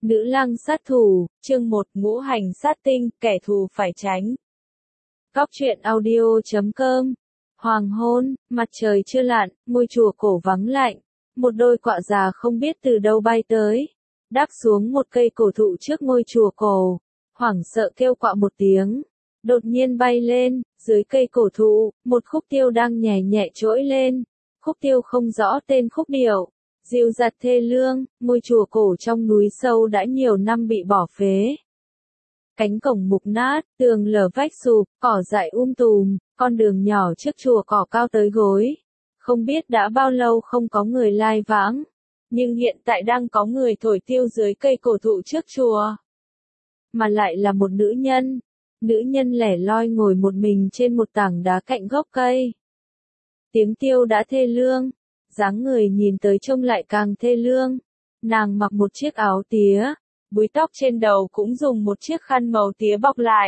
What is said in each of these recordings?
Nữ lang sát thủ, chương 1, ngũ hành sát tinh, kẻ thù phải tránh. Góc truyện audio.com. Hoàng hôn, mặt trời chưa lặn, ngôi chùa cổ vắng lạnh. Một đôi quạ già không biết từ đâu bay tới, đáp xuống một cây cổ thụ trước ngôi chùa cổ, hoảng sợ kêu quạ một tiếng. Đột nhiên bay lên, dưới cây cổ thụ, một khúc tiêu đang nhẹ nhẹ trỗi lên. Khúc tiêu không rõ tên khúc điệu, dịu dặt thê lương. Ngôi chùa cổ trong núi sâu đã nhiều năm bị bỏ phế. Cánh cổng mục nát, tường lở vách sụp, cỏ dại tùm, con đường nhỏ trước chùa cỏ cao tới gối. Không biết đã bao lâu không có người lai vãng, nhưng hiện tại đang có người thổi tiêu dưới cây cổ thụ trước chùa. Mà lại là một nữ nhân. Nữ nhân lẻ loi ngồi một mình trên một tảng đá cạnh gốc cây. Tiếng tiêu đã thê lương, dáng người nhìn tới trông lại càng thê lương. Nàng mặc một chiếc áo tía, búi tóc trên đầu cũng dùng một chiếc khăn màu tía bọc lại.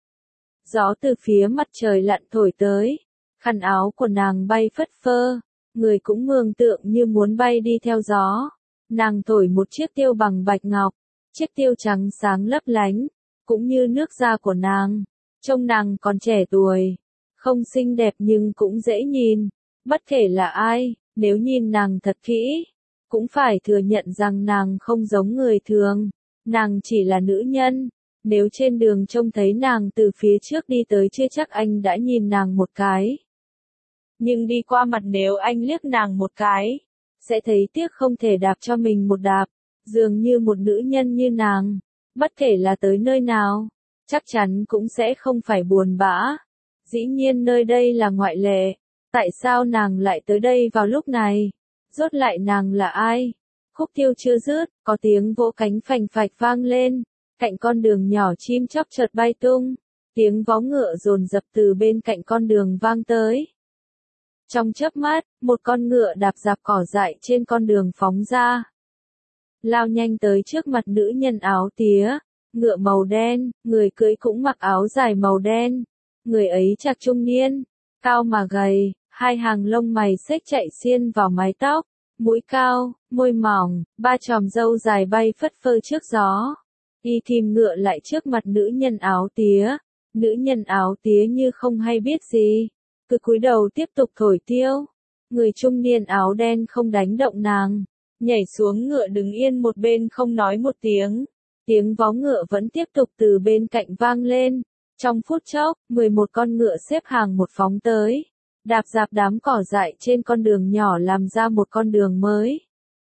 Gió từ phía mặt trời lặn thổi tới, khăn áo của nàng bay phất phơ, người cũng mường tượng như muốn bay đi theo gió. Nàng thổi một chiếc tiêu bằng bạch ngọc, chiếc tiêu trắng sáng lấp lánh, cũng như nước da của nàng. Trông nàng còn trẻ tuổi, không xinh đẹp nhưng cũng dễ nhìn. Bất kể là ai, nếu nhìn nàng thật kỹ, cũng phải thừa nhận rằng nàng không giống người thường. Nàng chỉ là nữ nhân. Nếu trên đường trông thấy nàng từ phía trước đi tới chưa chắc anh đã nhìn nàng một cái. Nhưng đi qua mặt nếu anh liếc nàng một cái, sẽ thấy tiếc không thể đạp cho mình một đạp. Dường như một nữ nhân như nàng, bất kể là tới nơi nào, chắc chắn cũng sẽ không phải buồn bã. Dĩ nhiên nơi đây là ngoại lệ. Tại sao nàng lại tới đây vào lúc này? Rốt lại nàng là ai? Khúc tiêu chưa dứt, có tiếng vỗ cánh phành phạch vang lên. Cạnh con đường nhỏ chim chóc chợt bay tung. Tiếng vó ngựa dồn dập từ bên cạnh con đường vang tới. Trong chớp mắt, một con ngựa đạp dạp cỏ dại trên con đường phóng ra. Lao nhanh tới trước mặt nữ nhân áo tía. Ngựa màu đen, người cưỡi cũng mặc áo dài màu đen. Người ấy chạc trung niên, cao mà gầy, hai hàng lông mày xếch chạy xiên vào mái tóc, mũi cao, môi mỏng, ba chòm râu dài bay phất phơ trước gió. Y thìm ngựa lại trước mặt nữ nhân áo tía. Nữ nhân áo tía như không hay biết gì, cứ cúi đầu tiếp tục thổi tiêu. Người trung niên áo đen không đánh động nàng, nhảy xuống ngựa đứng yên một bên không nói một tiếng. Tiếng vó ngựa vẫn tiếp tục từ bên cạnh vang lên. Trong phút chốc, 11 con ngựa xếp hàng một phóng tới, đạp dạp đám cỏ dại trên con đường nhỏ làm ra một con đường mới.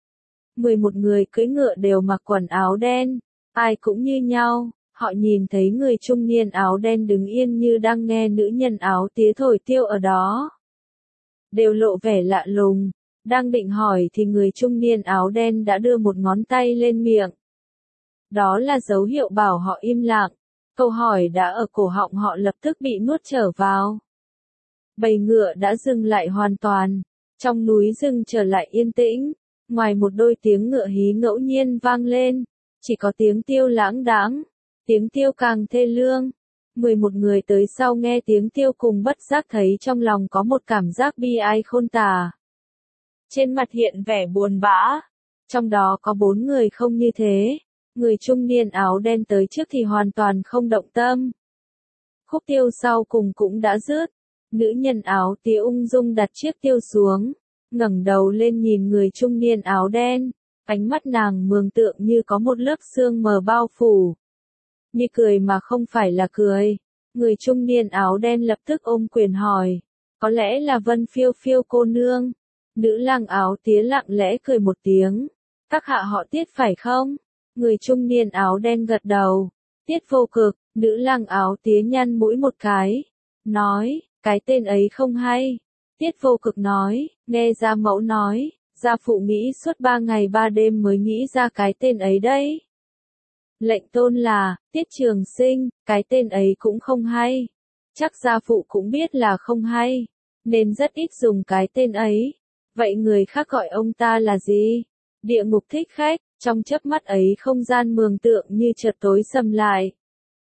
11 người cưỡi ngựa đều mặc quần áo đen, ai cũng như nhau. Họ nhìn thấy người trung niên áo đen đứng yên như đang nghe nữ nhân áo tía thổi tiêu ở đó, đều lộ vẻ lạ lùng. Đang định hỏi thì người trung niên áo đen đã đưa một ngón tay lên miệng. Đó là dấu hiệu bảo họ im lặng. Câu hỏi đã ở cổ họng họ lập tức bị nuốt trở vào. Bầy ngựa đã dừng lại hoàn toàn. Trong núi rừng trở lại yên tĩnh. Ngoài một đôi tiếng ngựa hí ngẫu nhiên vang lên, chỉ có tiếng tiêu lãng đãng. Tiếng tiêu càng thê lương. 11 người tới sau nghe tiếng tiêu cùng bất giác thấy trong lòng có một cảm giác bi ai khôn tả. Trên mặt hiện vẻ buồn bã. Trong đó có 4 người không như thế. Người trung niên áo đen tới trước thì hoàn toàn không động tâm. Khúc tiêu sau cùng cũng đã dứt. Nữ nhân áo tía ung dung đặt chiếc tiêu xuống, ngẩng đầu lên nhìn người trung niên áo đen. Ánh mắt nàng mường tượng như có một lớp sương mờ bao phủ. Như cười mà không phải là cười. Người trung niên áo đen lập tức ôm quyền hỏi. Có lẽ là Vân Phiêu Phiêu cô nương. Nữ lang áo tía lặng lẽ cười một tiếng. Các hạ họ Tiết phải không? Người trung niên áo đen gật đầu. Tiết Vô Cực. Nữ lang áo tía nhăn mũi một cái, nói, cái tên ấy không hay. Tiết Vô Cực nói, nghe gia mẫu nói, gia phụ nghĩ suốt 3 ngày 3 đêm mới nghĩ ra cái tên ấy đấy. Lệnh tôn là, Tiết Trường Sinh, cái tên ấy cũng không hay. Chắc gia phụ cũng biết là không hay, nên rất ít dùng cái tên ấy. Vậy người khác gọi ông ta là gì? Địa ngục thích khách. Trong chớp mắt ấy không gian mường tượng như chợt tối sầm lại.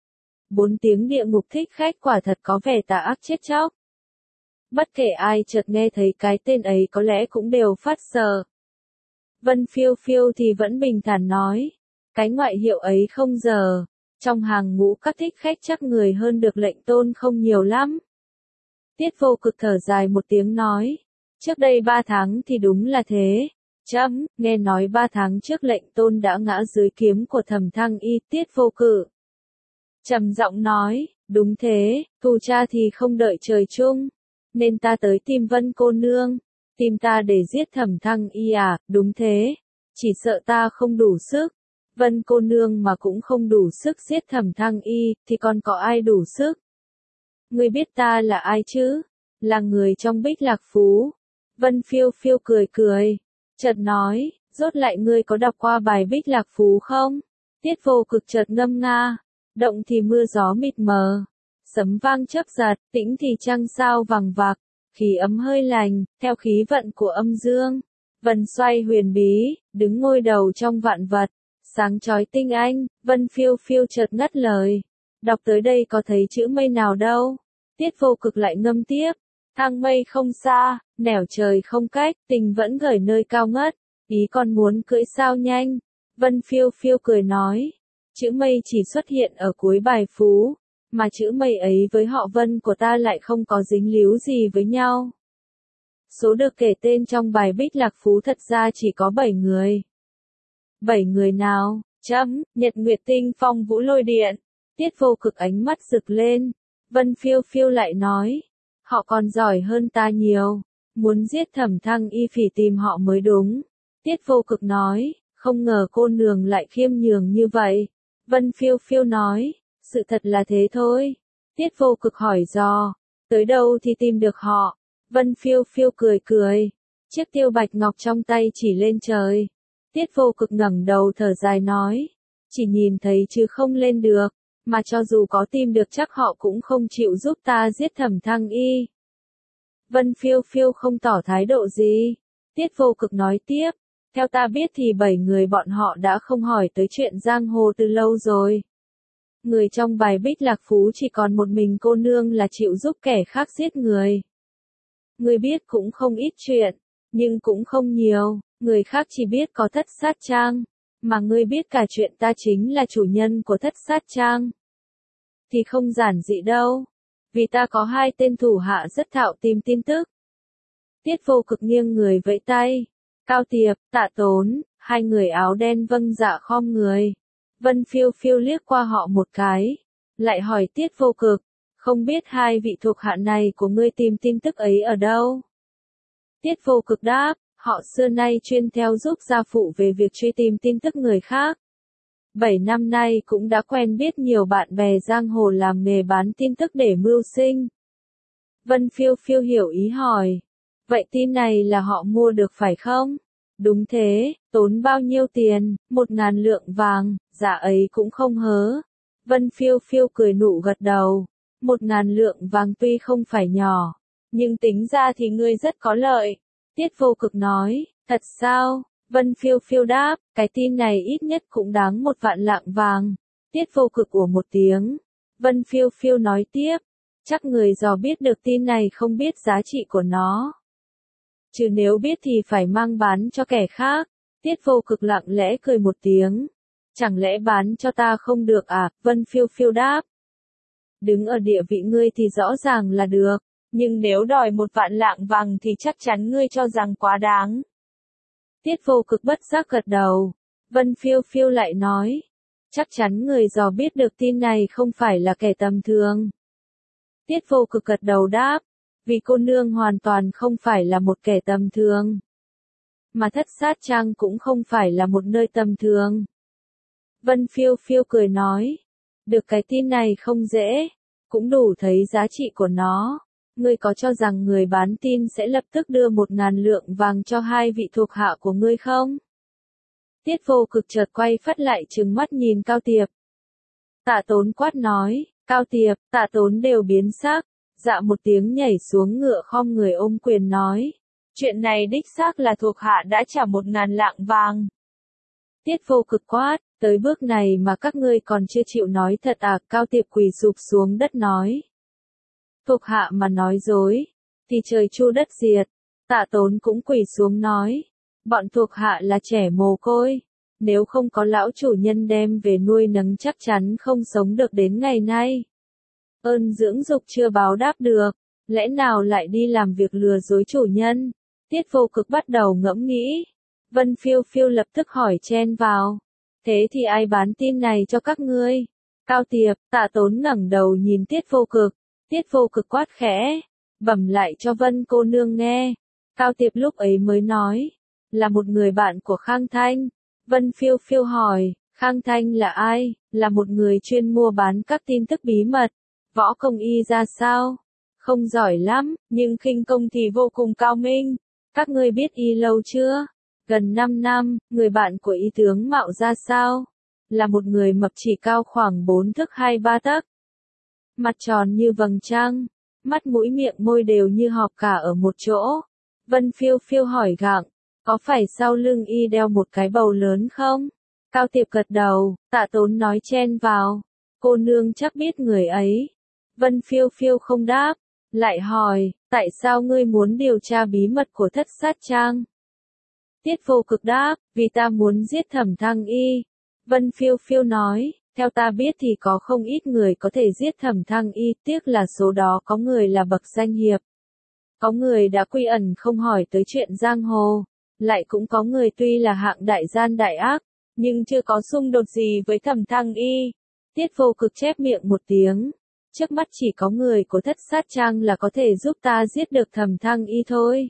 4 tiếng địa ngục thích khách quả thật có vẻ tà ác chết chóc. Bất kể ai chợt nghe thấy cái tên ấy có lẽ cũng đều phát sợ. Vân Phiêu Phiêu thì vẫn bình thản nói. Cái ngoại hiệu ấy không giờ, trong hàng ngũ các thích khách chắc người hơn được lệnh tôn không nhiều lắm. Tiết Vô Cực thở dài một tiếng nói, trước đây 3 tháng thì đúng là thế. Chấm, nghe nói 3 tháng trước lệnh tôn đã ngã dưới kiếm của Thẩm Thăng Y. Tiết Vô Cự trầm giọng nói, đúng thế, thù cha thì không đợi trời chung, nên ta tới tìm Vân cô nương, tìm ta để giết Thẩm Thăng Y à, đúng thế, chỉ sợ ta không đủ sức, Vân cô nương mà cũng không đủ sức giết Thẩm Thăng Y, thì còn có ai đủ sức? Ngươi biết ta là ai chứ? Là người trong Bích Lạc Phú. Vân Phiêu Phiêu cười cười, chợt nói, rốt lại ngươi có đọc qua bài Bích Lạc Phú không? Tiết Vô Cực chợt ngâm nga, động thì mưa gió mịt mờ, sấm vang chớp giật, tĩnh thì trăng sao vàng vặc, khí ấm hơi lành, theo khí vận của âm dương. Vần xoay huyền bí, đứng ngôi đầu trong vạn vật, sáng chói tinh anh. Vân Phiêu Phiêu chợt ngắt lời, đọc tới đây có thấy chữ mây nào đâu. Tiết Vô Cực lại ngâm tiếp, thang mây không xa, nẻo trời không cách, tình vẫn gởi nơi cao ngất, ý còn muốn cưỡi sao nhanh. Vân Phiêu Phiêu cười nói, chữ mây chỉ xuất hiện ở cuối bài Phú, mà chữ mây ấy với họ Vân của ta lại không có dính líu gì với nhau. Số được kể tên trong bài Bích Lạc Phú thật ra chỉ có 7 người. 7 người nào? Chấm, Nhật Nguyệt Tinh Phong Vũ Lôi Điện. Tiết Vô Cực ánh mắt rực lên. Vân Phiêu Phiêu lại nói, họ còn giỏi hơn ta nhiều, muốn giết Thẩm Thăng Y phỉ tìm họ mới đúng. Tiết Vô Cực nói, không ngờ cô nương lại khiêm nhường như vậy. Vân Phiêu Phiêu nói, sự thật là thế thôi. Tiết Vô Cực hỏi dò, tới đâu thì tìm được họ? Vân Phiêu Phiêu cười cười, chiếc tiêu bạch ngọc trong tay chỉ lên trời. Tiết Vô Cực ngẩng đầu thở dài nói, chỉ nhìn thấy chứ không lên được, mà cho dù có tìm được chắc họ cũng không chịu giúp ta giết Thẩm Thăng Y. Vân Phiêu Phiêu không tỏ thái độ gì. Tiết Vô Cực nói tiếp, theo ta biết thì 7 người bọn họ đã không hỏi tới chuyện giang hồ từ lâu rồi. Người trong bài Bích Lạc Phú chỉ còn một mình cô nương là chịu giúp kẻ khác giết người. Người biết cũng không ít chuyện, nhưng cũng không nhiều, người khác chỉ biết có Thất Sát Trang, mà ngươi biết cả chuyện ta chính là chủ nhân của Thất Sát Trang. Thì không giản dị đâu, vì ta có 2 tên thủ hạ rất thạo tìm tin tức. Tiết Vô Cực nghiêng người vẫy tay, Cao Tiệp, Tạ Tốn, 2 người áo đen vâng dạ khom người. Vân Phiêu Phiêu liếc qua họ một cái, lại hỏi Tiết Vô Cực, không biết 2 vị thuộc hạ này của ngươi tìm tin tức ấy ở đâu? Tiết Vô Cực đáp, họ xưa nay chuyên theo giúp gia phụ về việc truy tìm tin tức người khác. 7 năm nay cũng đã quen biết nhiều bạn bè giang hồ làm nghề bán tin tức để mưu sinh. Vân Phiêu Phiêu hiểu ý hỏi, vậy tin này là họ mua được phải không? Đúng thế, tốn bao nhiêu tiền? 1.000 lượng vàng, dạ ấy cũng không hớ. Vân Phiêu Phiêu cười nụ gật đầu. 1.000 lượng vàng tuy không phải nhỏ, nhưng tính ra thì ngươi rất có lợi. Tiết Vô Cực nói, thật sao? Vân Phiêu Phiêu đáp, cái tin này ít nhất cũng đáng 1 vạn lạng vàng. Tiết Vô Cực ủa một tiếng. Vân Phiêu Phiêu nói tiếp, chắc người dò biết được tin này không biết giá trị của nó. Chứ nếu biết thì phải mang bán cho kẻ khác. Tiết Vô Cực lặng lẽ cười một tiếng. Chẳng lẽ bán cho ta không được à? Vân Phiêu Phiêu đáp. Đứng ở địa vị ngươi thì rõ ràng là được, nhưng nếu đòi 1 vạn lạng vàng thì chắc chắn ngươi cho rằng quá đáng. Tiết Vô Cực bất giác gật đầu. Vân Phiêu Phiêu lại nói, chắc chắn người dò biết được tin này không phải là kẻ tầm thường. Tiết Vô Cực gật đầu đáp, vì cô nương hoàn toàn không phải là một kẻ tầm thường. Mà Thất Sát Trang cũng không phải là một nơi tầm thường. Vân Phiêu Phiêu cười nói, được cái tin này không dễ, cũng đủ thấy giá trị của nó. Ngươi có cho rằng người bán tin sẽ lập tức đưa 1.000 lượng vàng cho 2 vị thuộc hạ của ngươi không? Tiết Vô Cực chợt quay phắt lại trừng mắt nhìn Cao Tiệp. Tạ Tốn quát nói, Cao Tiệp, Tạ Tốn đều biến sắc, dạ một tiếng nhảy xuống ngựa khom người ôm quyền nói, chuyện này đích xác là thuộc hạ đã trả 1.000 lạng vàng. Tiết Vô Cực quát, tới bước này mà các ngươi còn chưa chịu nói thật à? Cao Tiệp quỳ sụp xuống đất nói. Thuộc hạ mà nói dối, thì trời chu đất diệt. Tạ Tốn cũng quỳ xuống nói, bọn thuộc hạ là trẻ mồ côi, Nếu không có lão chủ nhân đem về nuôi nấng chắc chắn không sống được đến ngày nay. Ơn dưỡng dục chưa báo đáp được, lẽ nào lại đi làm việc lừa dối chủ nhân? Tiết Vô Cực bắt đầu ngẫm nghĩ. Vân Phiêu Phiêu lập tức hỏi chen vào. Thế thì ai bán tin này cho các ngươi? Cao Tiệp, Tạ Tốn ngẩng đầu nhìn Tiết Vô Cực. Tiết Vô Cực quát khẽ, bẩm lại cho Vân cô nương nghe. Cao Tiệp lúc ấy mới nói, là một người bạn của Khang Thanh. Vân Phiêu Phiêu hỏi, Khang Thanh là ai? Là một người chuyên mua bán các tin tức bí mật. Võ công y ra sao? Không giỏi lắm, nhưng khinh công thì vô cùng cao minh. Các ngươi biết y lâu chưa? Gần 5 năm, người bạn của y tướng mạo ra sao? Là một người mập chỉ cao khoảng 4 thước 2-3 tấc. Mặt tròn như vầng trăng, mắt mũi miệng môi đều như họp cả ở một chỗ. Vân Phiêu Phiêu hỏi gặng, có phải sau lưng y đeo một cái bầu lớn không? Cao Tiệp gật đầu, Tạ Tốn nói chen vào. Cô nương chắc biết người ấy. Vân Phiêu Phiêu không đáp, lại hỏi, tại sao ngươi muốn điều tra bí mật của Thất Sát Trang? Tiết Vô Cực đáp, vì ta muốn giết Thẩm Thăng Y. Vân Phiêu Phiêu nói, theo ta biết thì có không ít người có thể giết Thẩm Thăng Y, tiếc là số đó có người là bậc danh hiệp. Có người đã quy ẩn không hỏi tới chuyện giang hồ, lại cũng có người tuy là hạng đại gian đại ác, nhưng chưa có xung đột gì với Thẩm Thăng Y. Tiết Vô Cực chép miệng một tiếng, trước mắt chỉ có người của Thất Sát Trang là có thể giúp ta giết được Thẩm Thăng Y thôi.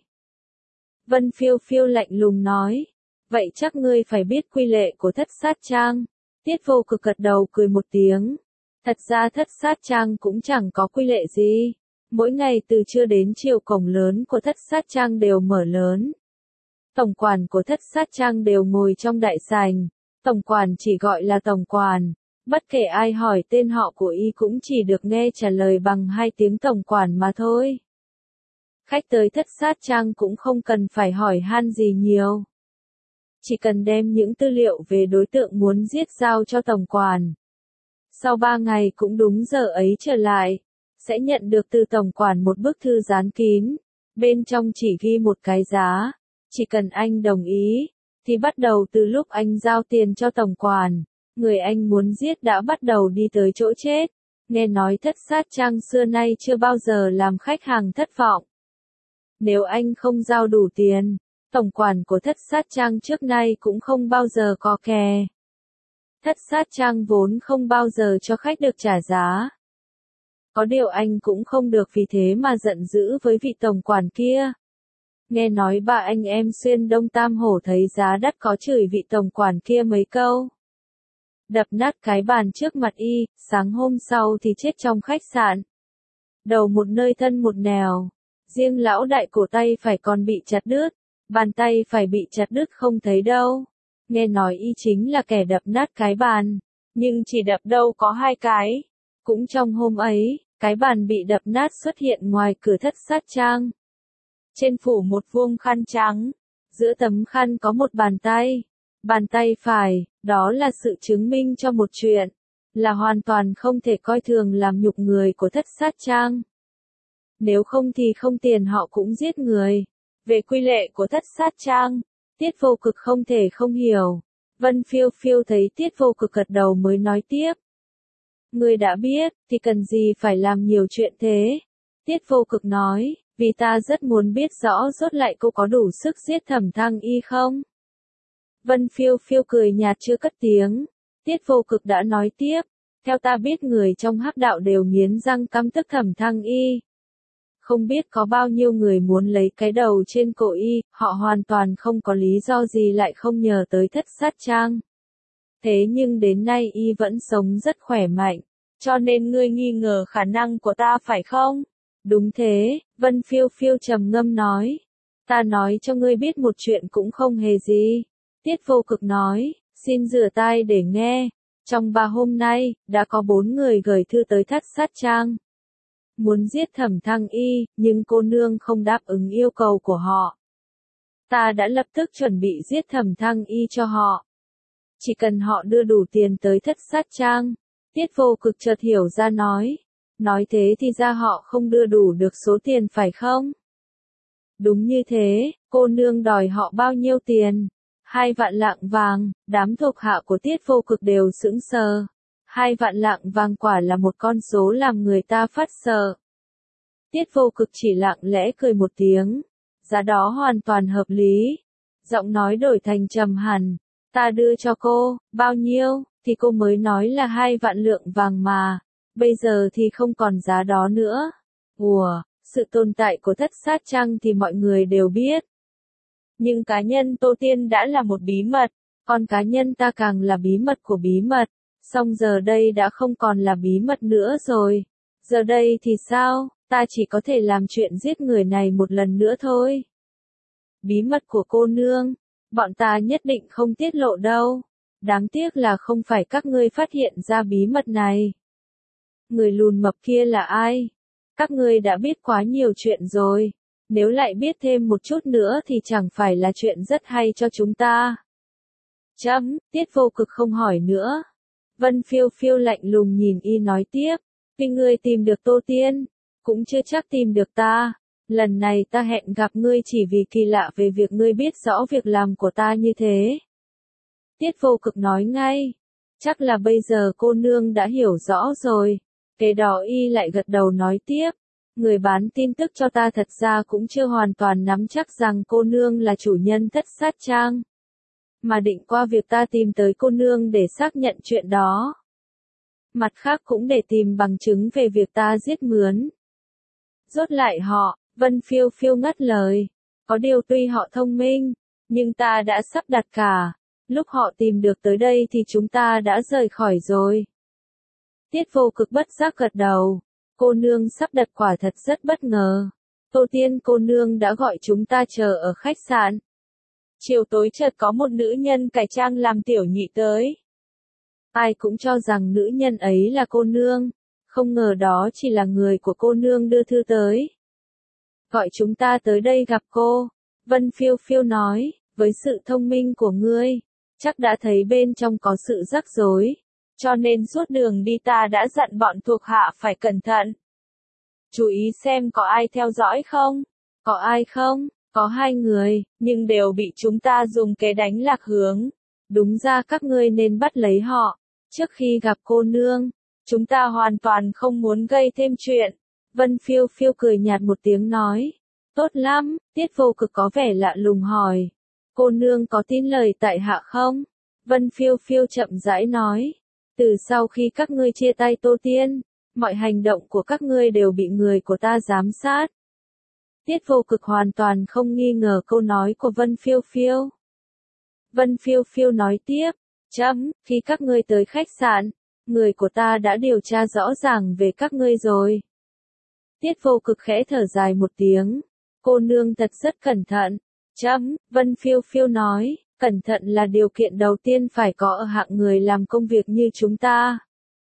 Vân Phiêu Phiêu lạnh lùng nói, vậy chắc ngươi phải biết quy lệ của Thất Sát Trang. Tiết Vô Cực gật đầu cười một tiếng. Thật ra Thất Sát Trang cũng chẳng có quy lệ gì. Mỗi ngày từ trưa đến chiều cổng lớn của Thất Sát Trang đều mở lớn. Tổng quản của Thất Sát Trang đều ngồi trong đại sảnh. Tổng quản chỉ gọi là tổng quản. Bất kể ai hỏi tên họ của y cũng chỉ được nghe trả lời bằng 2 tiếng tổng quản mà thôi. Khách tới Thất Sát Trang cũng không cần phải hỏi han gì nhiều. Chỉ cần đem những tư liệu về đối tượng muốn giết giao cho tổng quản. Sau 3 ngày cũng đúng giờ ấy trở lại, sẽ nhận được từ tổng quản một bức thư dán kín. Bên trong chỉ ghi một cái giá. Chỉ cần anh đồng ý, thì bắt đầu từ lúc anh giao tiền cho tổng quản, người anh muốn giết đã bắt đầu đi tới chỗ chết. Nghe nói Thất Sát Trang xưa nay chưa bao giờ làm khách hàng thất vọng. Nếu anh không giao đủ tiền, tổng quản của Thất Sát Trang trước nay cũng không bao giờ có kè. Thất Sát Trang vốn không bao giờ cho khách được trả giá. Có điều anh cũng không được vì thế mà giận dữ với vị tổng quản kia. Nghe nói ba anh em xuyên Đông Tam Hổ thấy giá đắt có chửi vị tổng quản kia mấy câu. Đập nát cái bàn trước mặt y, sáng hôm sau thì chết trong khách sạn. Đầu một nơi thân một nẻo. Riêng lão đại cổ tay phải còn bị chặt đứt, bàn tay phải bị chặt đứt không thấy đâu. Nghe nói y chính là kẻ đập nát cái bàn, nhưng chỉ đập đâu có 2 cái. Cũng trong hôm ấy, cái bàn bị đập nát xuất hiện ngoài cửa Thất Sát Trang. Trên phủ một vuông khăn trắng, giữa tấm khăn có một bàn tay. Bàn tay phải, đó là sự chứng minh cho một chuyện, là hoàn toàn không thể coi thường làm nhục người của Thất Sát Trang. Nếu không thì không tiền họ cũng giết người. Về quy lệ của Thất Sát Trang, Tiết Vô Cực không thể không hiểu. Vân Phiêu Phiêu thấy Tiết Vô Cực gật đầu mới nói tiếp. Ngươi đã biết, thì cần gì phải làm nhiều chuyện thế? Tiết Vô Cực nói, vì ta rất muốn biết rõ rốt lại cô có đủ sức giết Thẩm Thăng Y không? Vân Phiêu Phiêu cười nhạt chưa cất tiếng. Tiết Vô Cực đã nói tiếp, theo ta biết người trong hắc đạo đều nghiến răng căm tức Thẩm Thăng Y. Không biết có bao nhiêu người muốn lấy cái đầu trên cổ y, họ hoàn toàn không có lý do gì lại không nhờ tới Thất Sát Trang. Thế nhưng đến nay y vẫn sống rất khỏe mạnh, cho nên ngươi nghi ngờ khả năng của ta phải không? Đúng thế, Vân Phiêu Phiêu trầm ngâm nói. Ta nói cho ngươi biết một chuyện cũng không hề gì. Tiết Vô Cực nói, xin rửa tai để nghe. Trong 3 hôm nay, đã có 4 người gửi thư tới Thất Sát Trang. Muốn giết Thẩm Thăng Y, nhưng cô nương không đáp ứng yêu cầu của họ. Ta đã lập tức chuẩn bị giết Thẩm Thăng Y cho họ. Chỉ cần họ đưa đủ tiền tới Thất Sát Trang. Tiết Vô Cực chợt hiểu ra nói. Nói thế thì ra họ không đưa đủ được số tiền phải không? Đúng như thế, cô nương đòi họ bao nhiêu tiền? 2 vạn lạng vàng, đám thuộc hạ của Tiết Vô Cực đều sững sờ. 2 vạn lạng vàng quả là một con số làm người ta phát sợ. Tiết Vô Cực chỉ lặng lẽ cười một tiếng. Giá đó hoàn toàn hợp lý. Giọng nói đổi thành trầm hẳn. Ta đưa cho cô, bao nhiêu, thì cô mới nói là 2 vạn lượng vàng mà. Bây giờ thì không còn giá đó nữa. Ủa, sự tồn tại của Thất Sát Trang thì mọi người đều biết. Nhưng cá nhân Tô Tiên đã là một bí mật, còn cá nhân ta càng là bí mật của bí mật. Song giờ đây đã không còn là bí mật nữa rồi. Giờ đây thì sao, ta chỉ có thể làm chuyện giết người này một lần nữa thôi. Bí mật của cô nương, bọn ta nhất định không tiết lộ đâu. Đáng tiếc là không phải các ngươi phát hiện ra bí mật này. Người lùn mập kia là ai? Các ngươi đã biết quá nhiều chuyện rồi. Nếu lại biết thêm một chút nữa thì chẳng phải là chuyện rất hay cho chúng ta. Tiết Vô Cực không hỏi nữa. Vân Phiêu Phiêu lạnh lùng nhìn y nói tiếp. Khi ngươi tìm được Tô Tiên, cũng chưa chắc tìm được ta. Lần này ta hẹn gặp ngươi chỉ vì kỳ lạ về việc ngươi biết rõ việc làm của ta như thế. Tiết Vô Cực nói ngay. Chắc là bây giờ cô nương đã hiểu rõ rồi. Kế đó y lại gật đầu nói tiếp. Người bán tin tức cho ta thật ra cũng chưa hoàn toàn nắm chắc rằng cô nương là chủ nhân Thất Sát Trang. Mà định qua việc ta tìm tới cô nương để xác nhận chuyện đó. Mặt khác cũng để tìm bằng chứng về việc ta giết mướn. Rốt lại họ, Vân Phiêu Phiêu ngắt lời. Có điều tuy họ thông minh, nhưng ta đã sắp đặt cả. Lúc họ tìm được tới đây thì chúng ta đã rời khỏi rồi. Tiết Vô Cực bất giác gật đầu. Cô nương sắp đặt quả thật rất bất ngờ. Tô Tiên cô nương đã gọi chúng ta chờ ở khách sạn. Chiều tối chợt có một nữ nhân cải trang làm tiểu nhị tới. Ai cũng cho rằng nữ nhân ấy là cô nương. Không ngờ đó chỉ là người của cô nương đưa thư tới. Gọi chúng ta tới đây gặp cô. Vân Phiêu Phiêu nói, với sự thông minh của ngươi, chắc đã thấy bên trong có sự rắc rối. Cho nên suốt đường đi ta đã dặn bọn thuộc hạ phải cẩn thận. Chú ý xem có ai theo dõi không? Có ai không? Có 2 người, nhưng đều bị chúng ta dùng kế đánh lạc hướng. Đúng ra các ngươi nên bắt lấy họ. Trước khi gặp cô nương, chúng ta hoàn toàn không muốn gây thêm chuyện. Vân Phiêu Phiêu cười nhạt một tiếng nói. Tốt lắm, Tiết Vô Cực có vẻ lạ lùng hỏi. Cô nương có tin lời tại hạ không? Vân Phiêu Phiêu chậm rãi nói. Từ sau khi các ngươi chia tay Tô Tiên, mọi hành động của các ngươi đều bị người của ta giám sát. Tiết Vô Cực hoàn toàn không nghi ngờ câu nói của Vân Phiêu Phiêu. Vân Phiêu Phiêu nói tiếp, khi các ngươi tới khách sạn, người của ta đã điều tra rõ ràng về các ngươi rồi. Tiết Vô Cực khẽ thở dài một tiếng, cô nương thật rất cẩn thận. Vân Phiêu Phiêu nói, cẩn thận là điều kiện đầu tiên phải có ở hạng người làm công việc như chúng ta.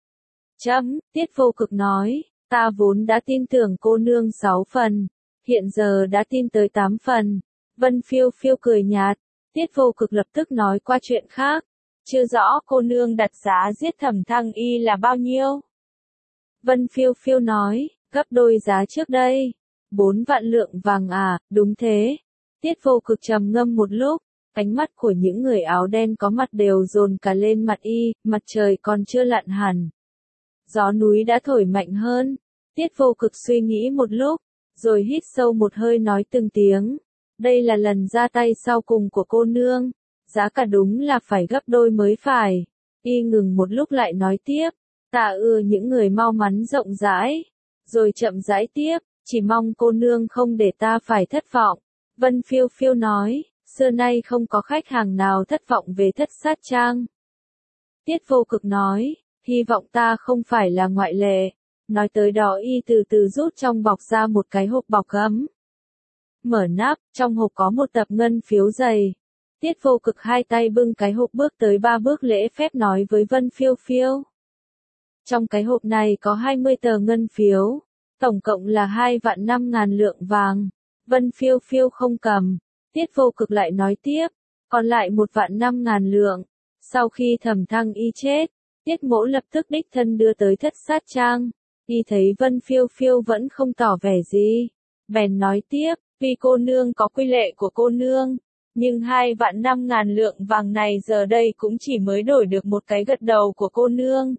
Tiết Vô Cực nói, ta vốn đã tin tưởng cô nương 6 phần, hiện giờ đã tin tới 8 phần. Vân Phiêu Phiêu cười nhạt, Tiết Vô Cực lập tức nói qua chuyện khác. Chưa rõ cô nương đặt giá giết Thẩm Thăng Y là bao nhiêu? Vân Phiêu Phiêu nói, gấp đôi giá trước đây. 4 vạn lượng vàng à, đúng thế. Tiết Vô Cực trầm ngâm một lúc, ánh mắt của những người áo đen có mặt đều dồn cả lên mặt y, mặt trời còn chưa lặn hẳn. Gió núi đã thổi mạnh hơn. Tiết Vô Cực suy nghĩ một lúc, rồi hít sâu một hơi nói từng tiếng. Đây là lần ra tay sau cùng của cô nương. Giá cả đúng là phải gấp đôi mới phải. Y ngừng một lúc lại nói tiếp. Ta ưa những người mau mắn rộng rãi. Rồi chậm rãi tiếp, chỉ mong cô nương không để ta phải thất vọng. Vân Phiêu Phiêu nói, xưa nay không có khách hàng nào thất vọng về Thất Sát Trang. Tiết Vô Cực nói, hy vọng ta không phải là ngoại lệ. Nói tới đó y từ từ rút trong bọc ra một cái hộp bọc gấm. Mở nắp, trong hộp có một tập ngân phiếu dày. Tiết Vô Cực 2 tay bưng cái hộp bước tới 3 bước lễ phép nói với Vân Phiêu Phiêu. Trong cái hộp này có 20 tờ ngân phiếu, tổng cộng là 2 vạn 5.000 lượng vàng. Vân Phiêu Phiêu không cầm. Tiết Vô Cực lại nói tiếp, còn lại 1 vạn 5.000 lượng. Sau khi Thẩm Thăng Y chết, Tiết Mỗ lập tức đích thân đưa tới Thất Sát Trang. Y thấy Vân Phiêu Phiêu vẫn không tỏ vẻ gì, bèn nói tiếp, vì cô nương có quy lệ của cô nương, Nhưng 2.500.000 lượng vàng này giờ đây cũng chỉ mới đổi được một cái gật đầu của cô nương.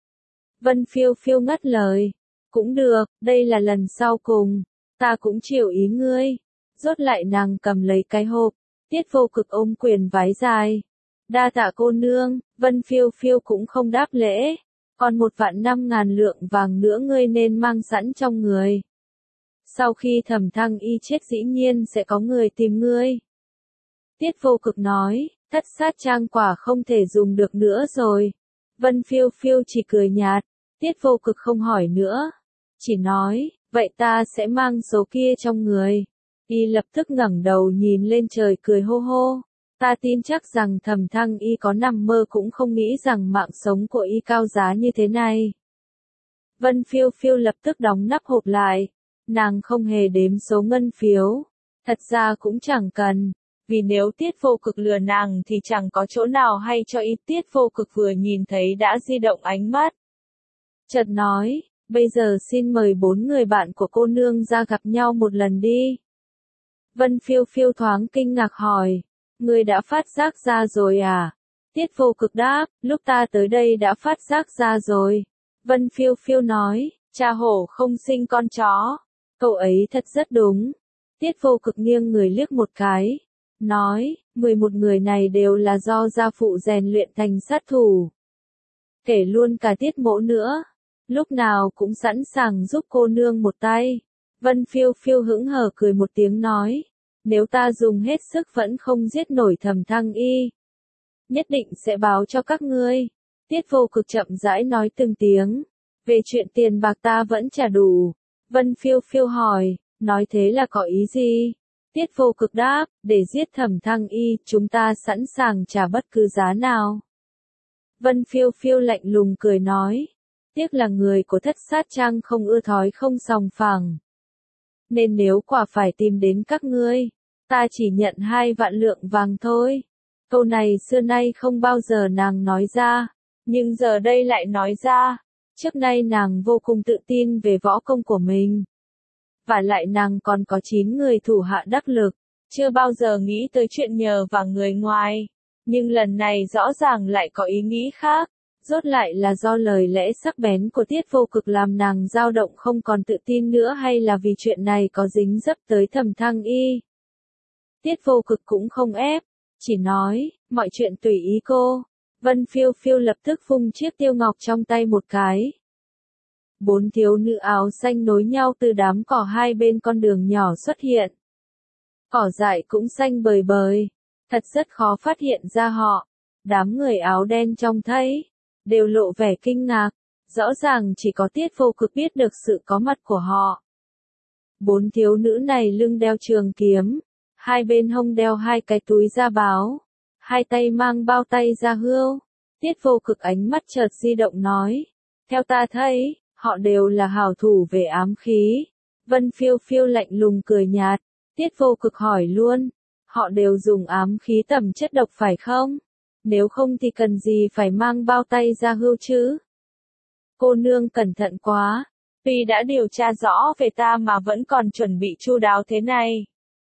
Vân Phiêu Phiêu ngắt lời. Cũng được, đây là lần sau cùng. Ta cũng chịu ý ngươi. Rốt lại nàng cầm lấy cái hộp. Tiết Vô Cực ôm quyền vái dài. Đa tạ cô nương, Vân Phiêu Phiêu cũng không đáp lễ. Còn 1.500.000 lượng vàng nữa ngươi nên mang sẵn trong người. Sau khi Thẩm Thăng Y chết dĩ nhiên sẽ có người tìm ngươi. Tiết Vô Cực nói, thất sát trang quả không thể dùng được nữa rồi. Vân Phiêu Phiêu chỉ cười nhạt, Tiết Vô Cực không hỏi nữa. Chỉ nói, vậy ta sẽ mang số kia trong người. Y lập tức ngẩng đầu nhìn lên trời cười hô hô. Ta tin chắc rằng Thẩm Thăng Y có nằm mơ cũng không nghĩ rằng mạng sống của Y cao giá như thế này. Vân Phiêu Phiêu lập tức đóng nắp hộp lại. Nàng không hề đếm số ngân phiếu. Thật ra cũng chẳng cần. Vì nếu Tiết Vô Cực lừa nàng thì chẳng có chỗ nào hay cho Y. Tiết Vô Cực vừa nhìn thấy đã di động ánh mắt. Chợt nói, bây giờ xin mời 4 người bạn của cô nương ra gặp nhau một lần đi. Vân Phiêu Phiêu thoáng kinh ngạc hỏi, ngươi đã phát giác ra rồi à? Tiết Vô Cực đáp, lúc ta tới đây đã phát giác ra rồi. Vân Phiêu Phiêu nói, cha hổ không sinh con chó. Câu ấy thật rất đúng. Tiết Vô Cực nghiêng người liếc một cái. Nói, 11 người này đều là do gia phụ rèn luyện thành sát thủ. Kể luôn cả Tiết Mỗ nữa. Lúc nào cũng sẵn sàng giúp cô nương một tay. Vân Phiêu Phiêu hững hờ cười một tiếng nói. Nếu ta dùng hết sức vẫn không giết nổi Thẩm Thăng Y. Nhất định sẽ báo cho các ngươi. Tiết Vô Cực chậm rãi nói từng tiếng. Về chuyện tiền bạc ta vẫn trả đủ. Vân Phiêu Phiêu hỏi, nói thế là có ý gì? Tiết Vô Cực đáp, để giết Thẩm Thăng Y, chúng ta sẵn sàng trả bất cứ giá nào. Vân Phiêu Phiêu lạnh lùng cười nói, tiếc là người của Thất Sát Trang không ưa thói không sòng phẳng. Nên nếu quả phải tìm đến các ngươi, ta chỉ nhận 2 vạn lượng vàng thôi. Câu này xưa nay không bao giờ nàng nói ra, nhưng giờ đây lại nói ra. Trước nay nàng vô cùng tự tin về võ công của mình. Và lại nàng còn có 9 người thủ hạ đắc lực, chưa bao giờ nghĩ tới chuyện nhờ vào người ngoài. Nhưng lần này rõ ràng lại có ý nghĩ khác, rốt lại là do lời lẽ sắc bén của Tiết Vô Cực làm nàng dao động không còn tự tin nữa hay là vì chuyện này có dính dấp tới Thẩm Thăng Y. Tiết Vô Cực cũng không ép, chỉ nói, mọi chuyện tùy ý cô. Vân Phiêu Phiêu lập tức vung chiếc tiêu ngọc trong tay một cái. 4 thiếu nữ áo xanh nối nhau từ đám cỏ hai bên con đường nhỏ xuất hiện. Cỏ dại cũng xanh bời bời, thật rất khó phát hiện ra họ. Đám người áo đen trông thấy, đều lộ vẻ kinh ngạc, rõ ràng chỉ có Tiết Vô Cực biết được sự có mặt của họ. 4 thiếu nữ này lưng đeo trường kiếm, hai bên hông đeo 2 cái túi da báo, hai tay mang bao tay da hươu. Tiết Vô Cực ánh mắt chợt di động nói, theo ta thấy, họ đều là hảo thủ về ám khí. Vân Phiêu Phiêu lạnh lùng cười nhạt, Tiết Vô Cực hỏi luôn, họ đều dùng ám khí tầm chất độc phải không? Nếu không thì cần gì phải mang bao tay da hươu chứ? Cô nương cẩn thận quá, tuy đã điều tra rõ về ta mà vẫn còn chuẩn bị chu đáo thế này.